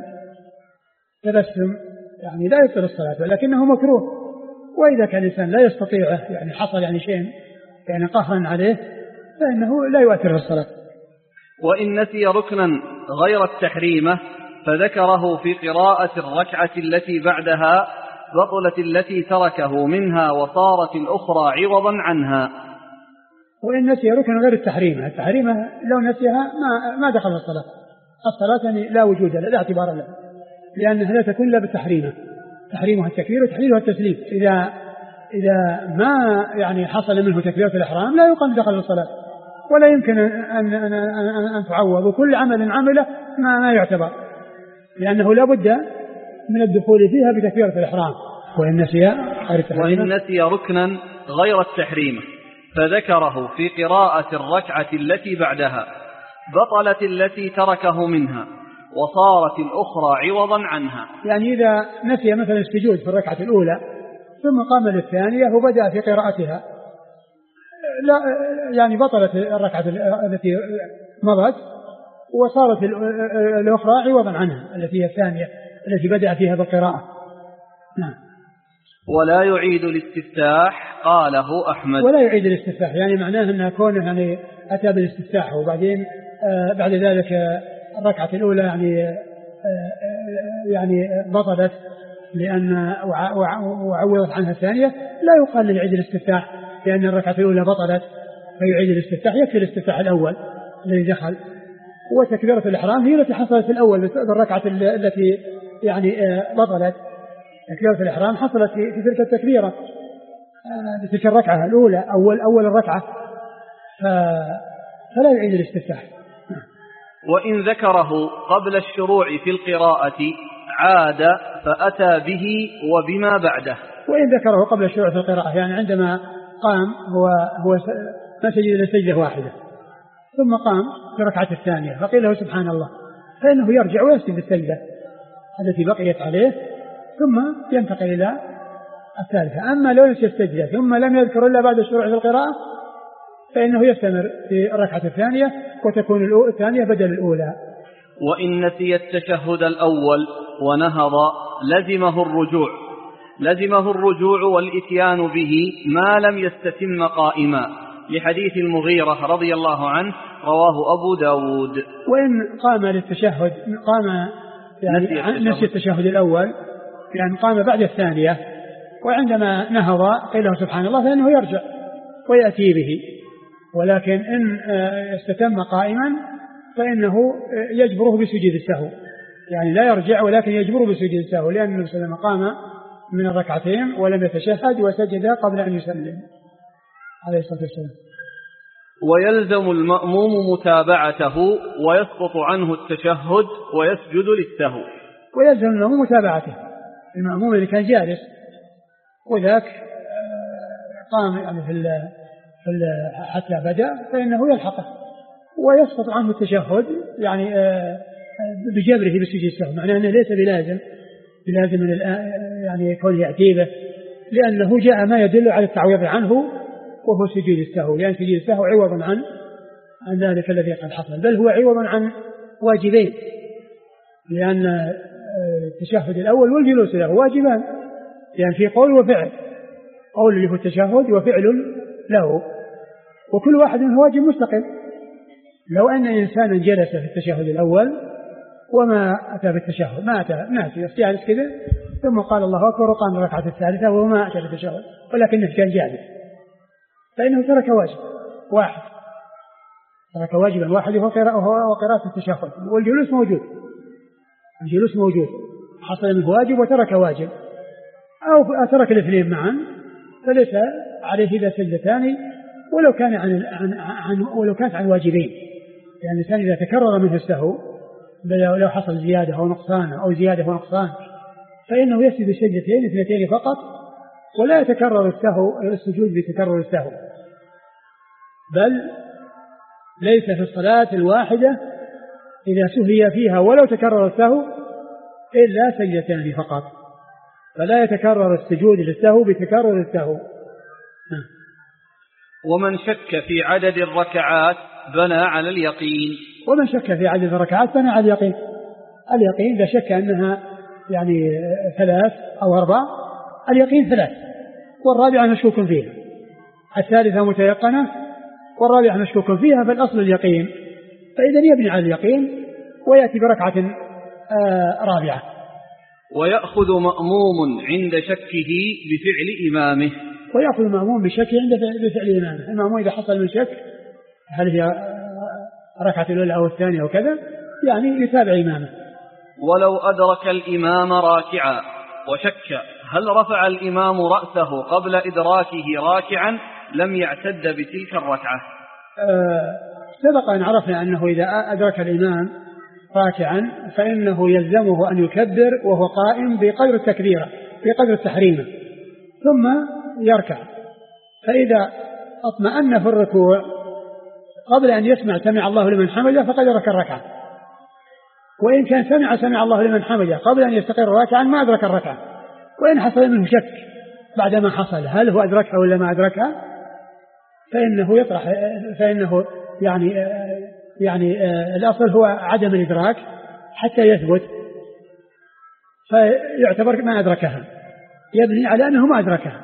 تبسم يعني لا يبطل الصلاة ولكنه مكروه. وإذا كان الإنسان لا يستطيعه، يعني حصل يعني شيء يعني قهرا عليه، فإنه لا يؤثر في الصلاة. وإن نسي ركنا غير التحريمة فذكره في قراءة الركعة التي بعدها بطلت التي تركه منها وصارت الأخرى عوضا عنها. وإن نسي ركنا غير التحريمة، التحريمة لو نسيها ما دخل الصلاة، الصلاة يعني لا وجود لها، لا اعتبار لها، لأنها لا تكون إلا بالتحريمة، تحريمها التكبير وتحليلها التسليم. إذا ما يعني حصل منه تكبيرة الإحرام لا يقال دخل الصلاة، ولا يمكن أن تعوض، وكل عمل عمله ما يعتبر، لأنه لا بد من الدخول فيها بتكبيرة الإحرام. وإن نسي ركنا غير التحريمة فذكره في قراءة الركعة التي بعدها بطلت التي تركه منها وصارت الأخرى عوضا عنها. يعني إذا نسي مثلا السجود في الركعة الأولى ثم قام للثانية وبدأ في قراءتها، لا يعني بطلت الركعة التي مضت وصارت الأخرى عوضا عنها التي هي الثانية التي بدأ فيها بالقراءة. نعم. ولا يعيد الاستفتاح قاله أحمد. ولا يعيد الاستفتاح يعني معناه أنه كونه يعني أتى بالاستفتاح وبعدين بعد ذلك الركعة الأولى يعني بطلت لأن وعوضت عنها الثانية، لا يقال يعيد الاستفتاح لأن الركعة الأولى بطلت فيعيد الاستفتاح، يكفي الاستفتاح الأول الذي دخل. وتكبيرة الإحرام هي التي حصلت في الأول بالركعة التي يعني بطلت. تكبيرة الإحرام حصلت في تلك التكبيرة في تلك الركعة الأولى أول الركعة، فلا يعيد الاستفتاح. وإن ذكره قبل الشروع في القراءة عاد فأتى به وبما بعده. وإن ذكره قبل الشروع في القراءة يعني عندما قام هو ما سجد إلا سجدة واحدة ثم قام في الركعة الثانية فقيل له سبحان الله، فإنه يرجع ويسجد السجدة التي بقيت عليه ثم ينتقل إلى الثالثة. أما لو نسي السجدة ثم لم يذكر إلا بعد الشروع في القراءة فإنه يستمر في الركعة الثانية وتكون الثانية بدل الأولى. وإن نسي التشهد الأول ونهض لزمه الرجوع والإتيان به ما لم يستتم قائما، لحديث المغيرة رضي الله عنه رواه أبو داود. وإن قام للتشهد قام يعني نسي التشهد الأول يعني قام بعد الثانية وعندما نهض قيل له سبحان الله فإنه يرجع ويأتي به، ولكن إن استتم قائما فإنه يجبره بسجود السهو، يعني لا يرجع ولكن يجبره بسجود السهو، لأن النبي صلى الله عليه وسلم قام من الركعتين ولم يتشهد وسجد قبل أن يسلم عليه الصلاة والسلام. ويلزم المأموم متابعته ويسقط عنه التشهد ويسجد للسهو. ويلزم المأموم متابعته، المأموم اللي كان جالس وذاك قام يعني حتى بدأ فإنه يلحقه ويسقط عنه التشهد يعني بجبره بسجود السهو، معناه أنه ليس بلازم يعني يكون يأتي به، لأنه جاء ما يدل على التعويض عنه وهو سجود السهو، لأن سجود السهو عوض عن ذلك الذي قد حصل، بل هو عوض عن واجبين، لأن التشهد الأول والجلوس له واجبان، يعني في قول وفعل، قول اللي هو التشهد وفعل له، وكل واحد منه واجب مستقل. لو أن إنسانا جلس في التشهد الأول وما أتى بالتشهد، ما أتى جالس كذا ثم قال الله أكبر وقام الركعة الثالثة وهو ما أتى بالتشهد ولكنه كان جالس، فإنه ترك واجب واحد، ترك واجبا واحد وهو قراءة التشهد، والجلوس موجود، الجلوس موجود، حصل منه واجب وترك واجب، أو ترك الاثنين معا فليس عليه إذا سجدتان ولو كان ولو كانت عن واجبين، يعني الإنسان إذا تكرر منه السهو لو حصل زيادة أو نقصان أو زيادة أو نقصان فإنه يسجد سجدتين اثنتين فقط، ولا يتكرر السجود بتكرر السهو، بل ليس في الصلاة الواحدة إذا سهي فيها ولو تكرر السهو إلا سجدتان فقط، فلا يتكرر السجود للسهو بتكرر السهو. ومن شك في عدد الركعات بنى على اليقين. ومن شك في عدد الركعات بنى على اليقين. اليقين إذا شك أنها يعني 3 أو 4، اليقين 3 والرابعة مشكوك فيها، الثالثة متيقنة والرابعة مشكوك فيها، فالأصل اليقين، فإذا يبني على اليقين ويأتي بركعة رابعة. ويأخذ مأموم عند شكه بفعل إمامه. ويأخذ المأموم بشكه عند بفعل إمامه. المأموم إذا حصل من شك هل هي ركعة الأولى أو الثانية أو كذا يعني يتابع إمامه. ولو أدرك الإمام راكعا وشك هل رفع الإمام رأسه قبل إدراكه راكعا لم يعتد بتلك الركعة. سبق أن عرفنا أنه إذا أدرك الإمام راكعا فإنه يلزمه أن يكبر وهو قائم بقدر التكبيرة بقدر التحريمة ثم يركع، فإذا اطمأن في الركوع قبل أن يسمع سمع الله لمن حمده فقد أدرك الركعة، وإن كان سمع الله لمن حمده قبل أن يستقر راكعا ما أدرك الركعة، وإن حصل منه شك بعدما حصل هل هو أدركها ولا ما أدركها فإنه يعني الأصل هو عدم الإدراك حتى يثبت، فيعتبر ما أدركها، يبني على أنه ما أدركها.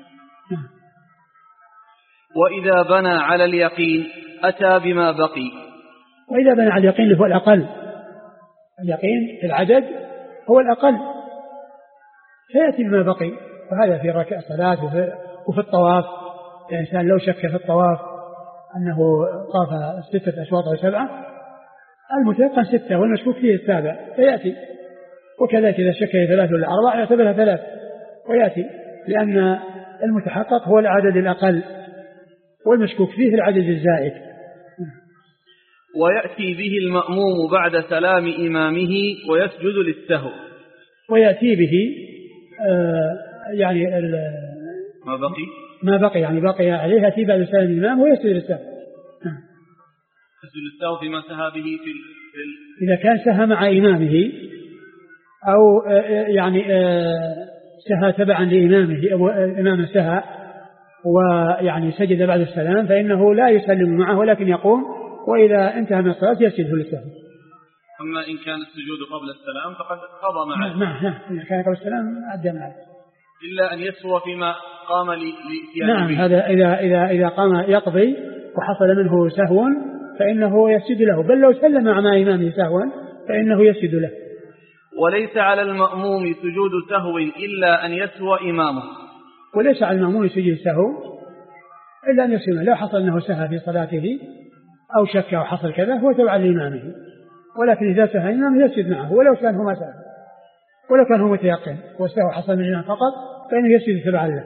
وإذا بنى على اليقين أتى بما بقي. وإذا بنى على اليقين اللي هو الأقل، اليقين في العدد هو الأقل فيأتي بما بقي، وهذا في ركعة الصلاة وفي الطواف. الإنسان لو شك في الطواف أنه طاف 6 أشواط أو 7، المتيقن 6 والمشكوك فيه 7 فيأتي، وكذلك إذا شك في 3 ولا 4 يعتبرها 3 ويأتي، لأن المتحقق هو العدد الأقل والمشكوك فيه العدد الزائد. ويأتي به المأموم بعد سلام إمامه ويسجد للسهو. ويأتي به يعني ما بقي يعني باقي عليه، يأتي بعد سلام الإمام ويسجد للسهو. يسجد للسهو فيما سهى به إذا كان سهى مع إمامه أو يعني سهى تبعا لإمامه أو إمام سهى ويعني سجد بعد السلام فإنه لا يسلم معه ولكن يقوم، وإذا انتهى من الصلاة يسجد للسهو. أما إن كان السجود قبل السلام فقد قضى معه. نعم إن كان قبل السلام أدى معه، إلا أن يسهو فيما قام لإتيان نعم به. هذا إذا قام يقضي وحصل منه سهو فإنه يسجد له، بل لو سلم مع إمامه سهوا فإنه يسجد له. وليس على المأموم سجود سهو إلا أن يسهو إمامه. وليس على المأموم سجود سهو إلا أن يسهو، لو حصل أنه سهى في صلاته أو شك أو حصل كذا هو تبع لإمامه، ولكن إذا سهى إمامه يسجد معه ولو كان هو ما سهى، ولو كان هو متيقن والسهو حصل من الإمام فقط فإنه يسجد تبعا له.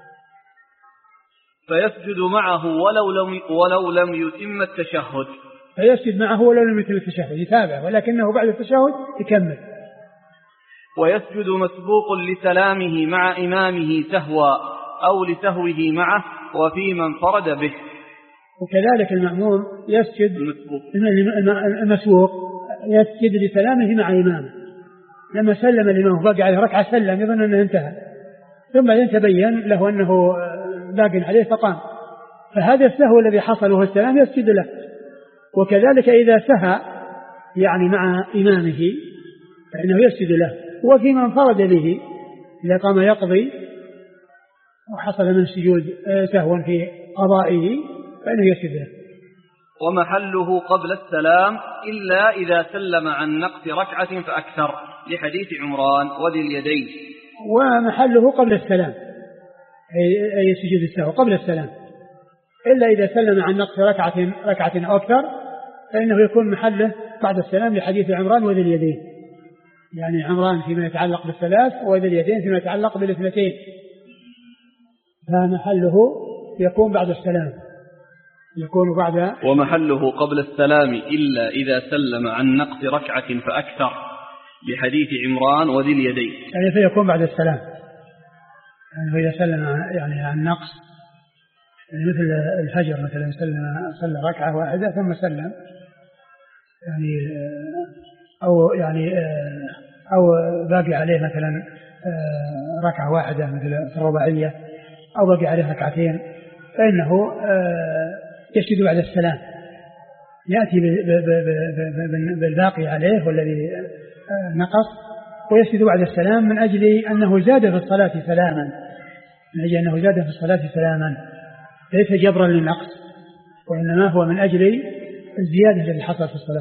فيسجد معه ولو لم يتم التشهد. فيسجد معه ولو لم يتم التشهد، يتابع ولكنه بعد التشهد يكمل. ويسجد مسبوق لسلامه مع إمامه سهوا أو لسهوه معه وفي من انفرد به. وكذلك المأموم يسجد المسبوق يسجد لسلامه مع إمامه. لما سلم الإمام باقي عليه ركعة سلم يظن أنه انتهى، ثم يتبين له أنه باقي عليه فقام، فهذا السهو الذي حصل وهو السلام يسجد له. وكذلك إذا سهى يعني مع إمامه فإنه يسجد له. وفيما انفرد به إذا قام يقضي وحصل من سجود سهوا في قضائه فإنه يسجد له. ومحله قبل السلام إلا إذا سلم عن نقص ركعة فأكثر لحديث عمران وذي اليدين. ومحله قبل السلام أي سجود السهو قبل السلام إلا إذا سلم عن نقص ركعة أو أكثر فإنه يكون محله بعد السلام لحديث عمران وذي اليدين. يعني عمران فيما يتعلق بالثلاث وذي اليدين فيما يتعلق بالاثنتين، فمحله يكون بعد السلام يكون بعد. ومحله قبل السلام إلا إذا سلم عن نقص ركعة فأكثر لحديث عمران وذي اليدين، يعني فيكون بعد السلام. يعني إذا سلم يعني عن نقص يعني مثل الفجر مثلا صلى ركعة واحدة ثم سلم يعني أو باقي عليه مثلا ركعة واحدة مثل في الرباعية أو باقي عليه ركعتين فإنه يسجد بعد السلام، يأتي بالباقي عليه والذي نقص ويسجد بعد السلام من أجل أنه زاد في الصلاة سلاما، ليس جبرا للنقص وإنما هو من أجل الزيادة التي حصلت في الصلاة.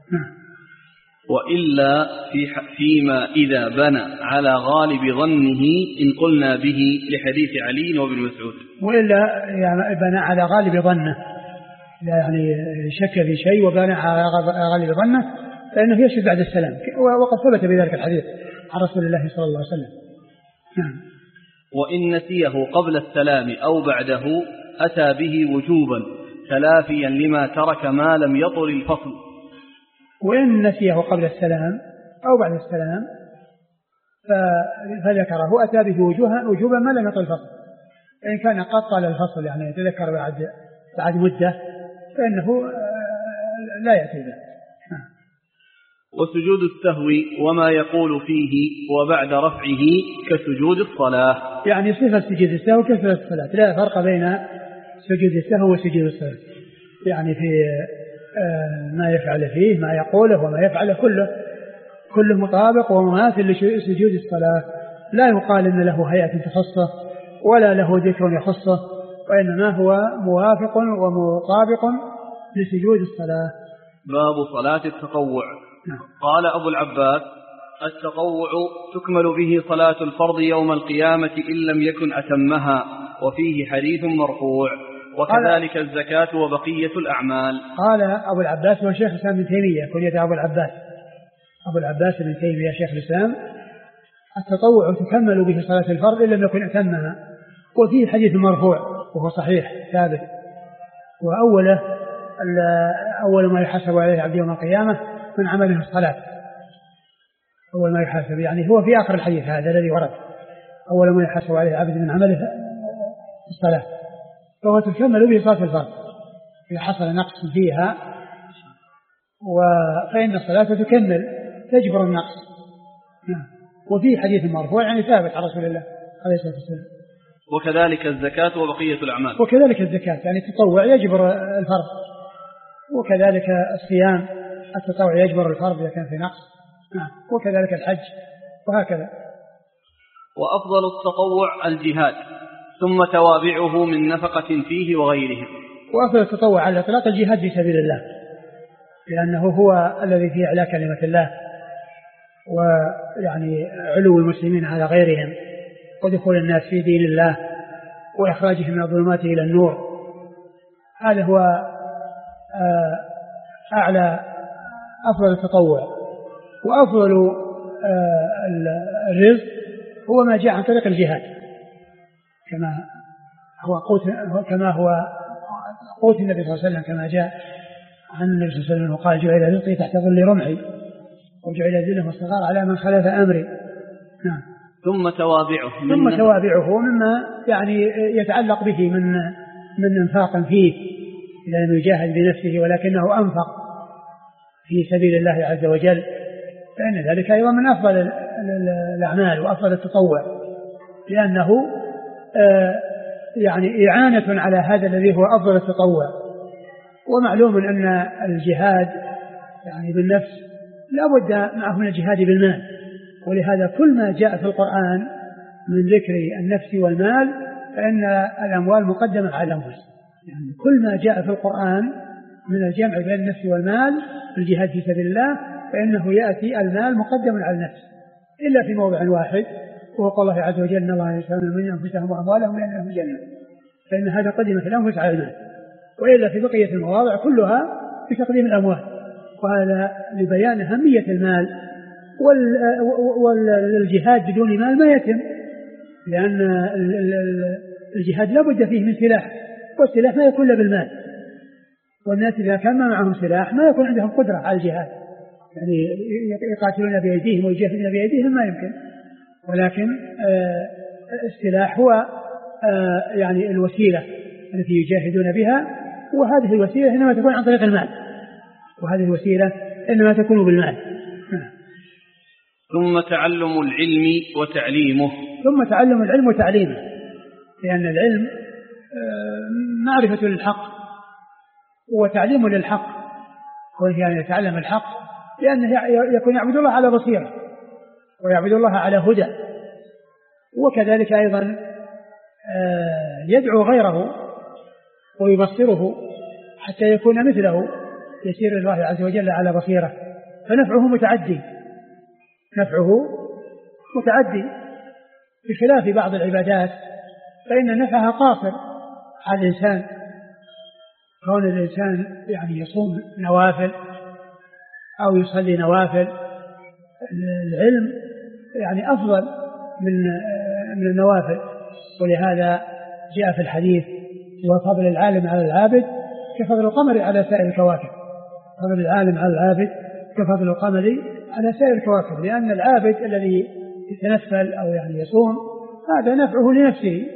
وإلا فيما إذا بنى على غالب ظنه إن قلنا به لحديث علي وابن مسعود. وإلا يعني بنى على غالب ظنه يعني شك في شيء وبنى على غالب ظنه فإنه يسجد بعد السلام، وقد ثبت بذلك الحديث عن رسول الله صلى الله عليه وسلم. وإن نسيه قبل السلام أو بعده أتى به وجوبا تلافيا لما ترك ما لم يطل الفصل. وإن نسيه قبل السلام أو بعد السلام فذكره أتى به وجوبا ما لم يطل الفصل. إن كان قد طال الفصل يعني يتذكر بعد مدة فإنه لا يأتي به. وسجود السهو وما يقول فيه وبعد رفعه كسجود الصلاة. يعني صفة سجود السهو كسجود الصلاة، لا فرق بين سجود السهو وسجود الصلاة، يعني في ما يفعل فيه ما يقوله وما يفعله كله مطابق ومماثل لسجود الصلاة، لا يقال إن له هيئة تخصه ولا له ذكر يخصه، وإنما هو موافق ومطابق لسجود الصلاة. باب صلاة التطوع. قال أبو العباس: التطوع تكمل به صلاة الفرض يوم القيامة إن لم يكن أتمها، وفيه حديث مرفوع، وكذلك الزكاة وبقية الأعمال. قال أبو العباس هو شيخ الإسلام ابن تيمية، كنية أبو العباس ابن تيمية شيخ الإسلام. التطوع تكمل به صلاة الفرض إن لم يكن أتمها، وفيه حديث مرفوع وهو صحيح ثابت، أول ما يحاسب عليه عبد يوم القيامة من عمله الصلاة. أول ما يحاسب يعني هو في آخر الحديث هذا الذي ورد، أول ما يحاسب عليه عبد من عمله الصلاة، فهو تكمل به صلاة الفرض إذا حصل نقص فيها، فإن الصلاة تكمل تجبر النقص. وفي حديث مرفوع يعني ثابت عن رسول الله عليه الصلاة والسلام. وكذلك الزكاة وبقية الأعمال. وكذلك الزكاة يعني التطوع يجبر الفرض، وكذلك الصيام التطوع يجبر الفرض إذا كان في نقص، وكذلك الحج وهكذا. وأفضل التطوع الجهاد، ثم توابعه من نفقة فيه وغيره. وأفضل التطوع على الإطلاق الجهاد في سبيل الله، لأنه هو الذي فيه إعلاء كلمة الله ويعني علو المسلمين على غيرهم ودخول الناس في دين الله وإخراجهم من الظلمات إلى النور. هذا هو أعلى أفضل التطوع. وأفضل الرزق هو ما جاء عن طريق الجهاد، كما هو قوت النبي صلى الله عليه وسلم، كما جاء عن النبي صلى الله عليه وسلم وقال جعل رزقي تحت ظل رمحي وجعل ذله والصغار على من خلف أمري. نعم. ثم توابعه مما يعني يتعلق به من انفاق فيه إذا لم يجاهد بنفسه ولكنه أنفق في سبيل الله عز وجل، فإن ذلك أيضا من أفضل الأعمال وأفضل التطوع، لأنه يعني إعانة على هذا الذي هو أفضل التطوع. ومعلوم أن الجهاد يعني بالنفس لا بد معه من الجهاد بالمال، ولهذا كل ما جاء في القرآن من ذكر النفس والمال فإن الأموال مقدمة على الأنفس، يعني كل ما جاء في القرآن من الجمع بين النفس والمال في الجهاد في سبيل الله فإنه يأتي المال مقدما على النفس، إلا في موضع واحد وهو قول الله عز وجل إن الله يشترون من أنفسهم وأموالهم لأن لهم الجنة، فإن هذا قدمت الأنفس على المال، وإلا في بقية المواضع كلها بتقديم الأموال، وهذا لبيان أهمية المال. والجهاد بدون مال ما يتم، لأن الجهاد لا بد فيه من سلاح، والسلاح ما يكون إلا بالمال، والناس إذا كان ما معهم سلاح ما يكون عندهم قدرة على الجهاد، يعني يقاتلون بأيديهم ويجاهدون بأيديهم ما يمكن، ولكن السلاح هو يعني الوسيلة التي يجاهدون بها، وهذه الوسيلة إنما تكون عن طريق المال، وهذه الوسيلة إنما تكون بالمال. ثم تعلم العلم وتعليمه. ثم تعلم العلم وتعليمه، لأن العلم معرفة للحق وتعليم للحق، يعني يتعلم الحق لأنه يكون يعبد الله على بصيرة ويعبد الله على هدى، وكذلك أيضا يدعو غيره ويبصره حتى يكون مثله يسير الله عز وجل على بصيرة، فنفعه متعدي، بخلاف بعض العبادات فإن نفعها قاصر على الإنسان، كون الإنسان يعني يصوم نوافل أو يصلي نوافل، العلم يعني أفضل من النوافل، ولهذا جاء في الحديث وفضل العالم على العابد كفضل القمر على سائر الكواكب، فضل العالم على العابد كفضل القمر على سائر الكواكب، لأن العابد الذي يتنفل أو يعني يصوم هذا نفعه لنفسه،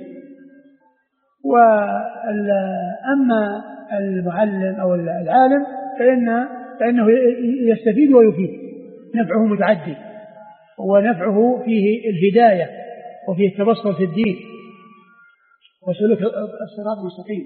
وأما المعلم أو العالم فإنه يستفيد ويفيد، نفعه متعدي، ونفعه فيه الهداية وفيه التبصر في الدين وسلوك الصراط المستقيم.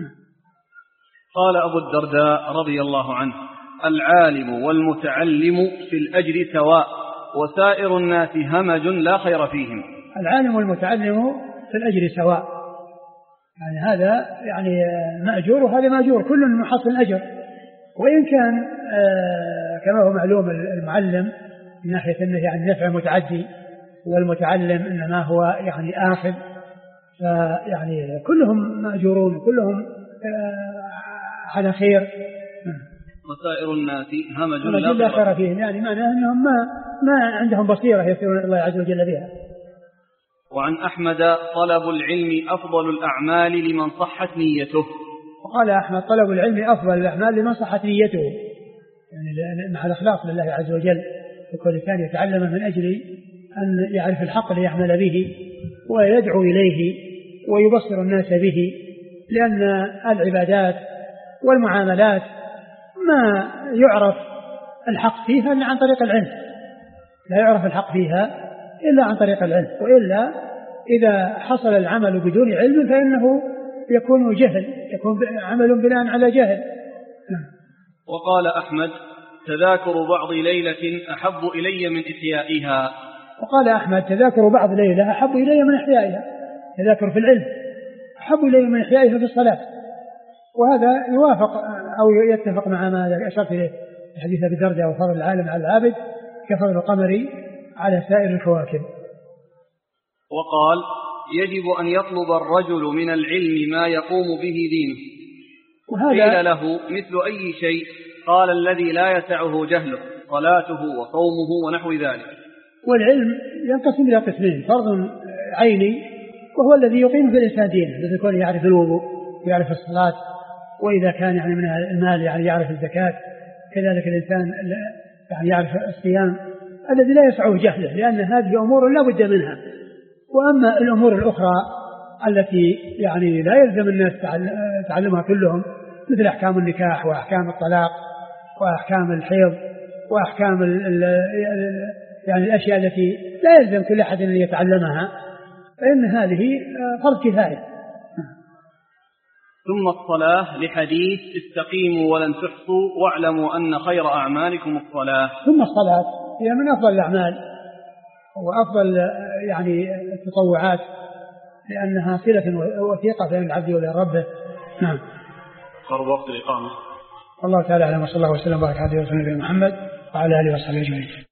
قال أبو الدرداء رضي الله عنه: العالم والمتعلم في الأجر سواء، وسائر الناس همج لا خير فيهم. العالم والمتعلم في الأجر سواء، يعني هذا يعني مأجور وهذا مأجور، كل محصل أجر، وإن كان كما هو معلوم المعلم من ناحية أنه يعني نفع متعدي، والمتعلم إنما هو يعني آخذ، فيعني كلهم مأجورون، كلهم على خير. وسائر الناس همج لا خير فيهم، يعني معناه أنهم ما عندهم بصيرة يسيرون الله عز وجل بها. وعن أحمد: طلب العلم أفضل الأعمال لمن صحت نيته. وقال أحمد: طلب العلم أفضل الأعمال لمن صحت نيته، يعني مع الإخلاص لله عز وجل، وكل كان يتعلم من أجل أن يعرف الحق ليعمل به ويدعو إليه ويبصر الناس به، لأن العبادات والمعاملات ما يعرف الحق فيها إلا عن طريق العلم، لا يعرف الحق فيها إلا عن طريق العلم، وإلا إذا حصل العمل بدون علم فإنه يكون جهل، يكون عمل بناء على جهل. وقال أحمد: تذاكر بعض ليلة أحب إلي من إحيائها. وقال أحمد: تذاكر بعض ليلة أحب إلي من إحيائها، تذاكر في العلم أحب إلي من إحيائها في الصلاة، وهذا يوافق أو يتفق مع ما أشرت إليه حديث أبي الدرداء: وفضل العالم على العابد كفضل القمر على سائر الكواكب. وقال: يجب أن يطلب الرجل من العلم ما يقوم به دينه. قيل له: مثل أي شيء؟ قال: الذي لا يسعه جهله، صلاته وصومه ونحو ذلك. والعلم ينقسم إلى قسمين: فرض عيني وهو الذي يقيم في الإنسان دينه، مثل كونه يعرف الوضوء ويعرف الصلاة، وإذا كان يعني من المال يعني يعرف الزكاة، كذلك الإنسان يعني يعرف الصيام الذي لا يسعه جهله، لأن هذه أمور لا بد منها. وأما الأمور الأخرى التي يعني لا يلزم الناس تعلمها كلهم، مثل أحكام النكاح وأحكام الطلاق وأحكام الحيض وأحكام يعني الأشياء التي لا يلزم كل أحد أن يتعلمها، فإن هذه فرض كفاية. ثم الصلاة لحديث استقيموا ولن تحصوا واعلموا أن خير أعمالكم الصلاة. ثم الصلاة هي من أفضل الأعمال وأفضل يعني التطوعات، لأنها صلة وثيقة بين العبد وبين ربه. نعم. قرب وقت الإقامة. الله تعالى أعلم، وصلى الله وسلم وبارك على محمد وعلى آله وصحبه أجمعين.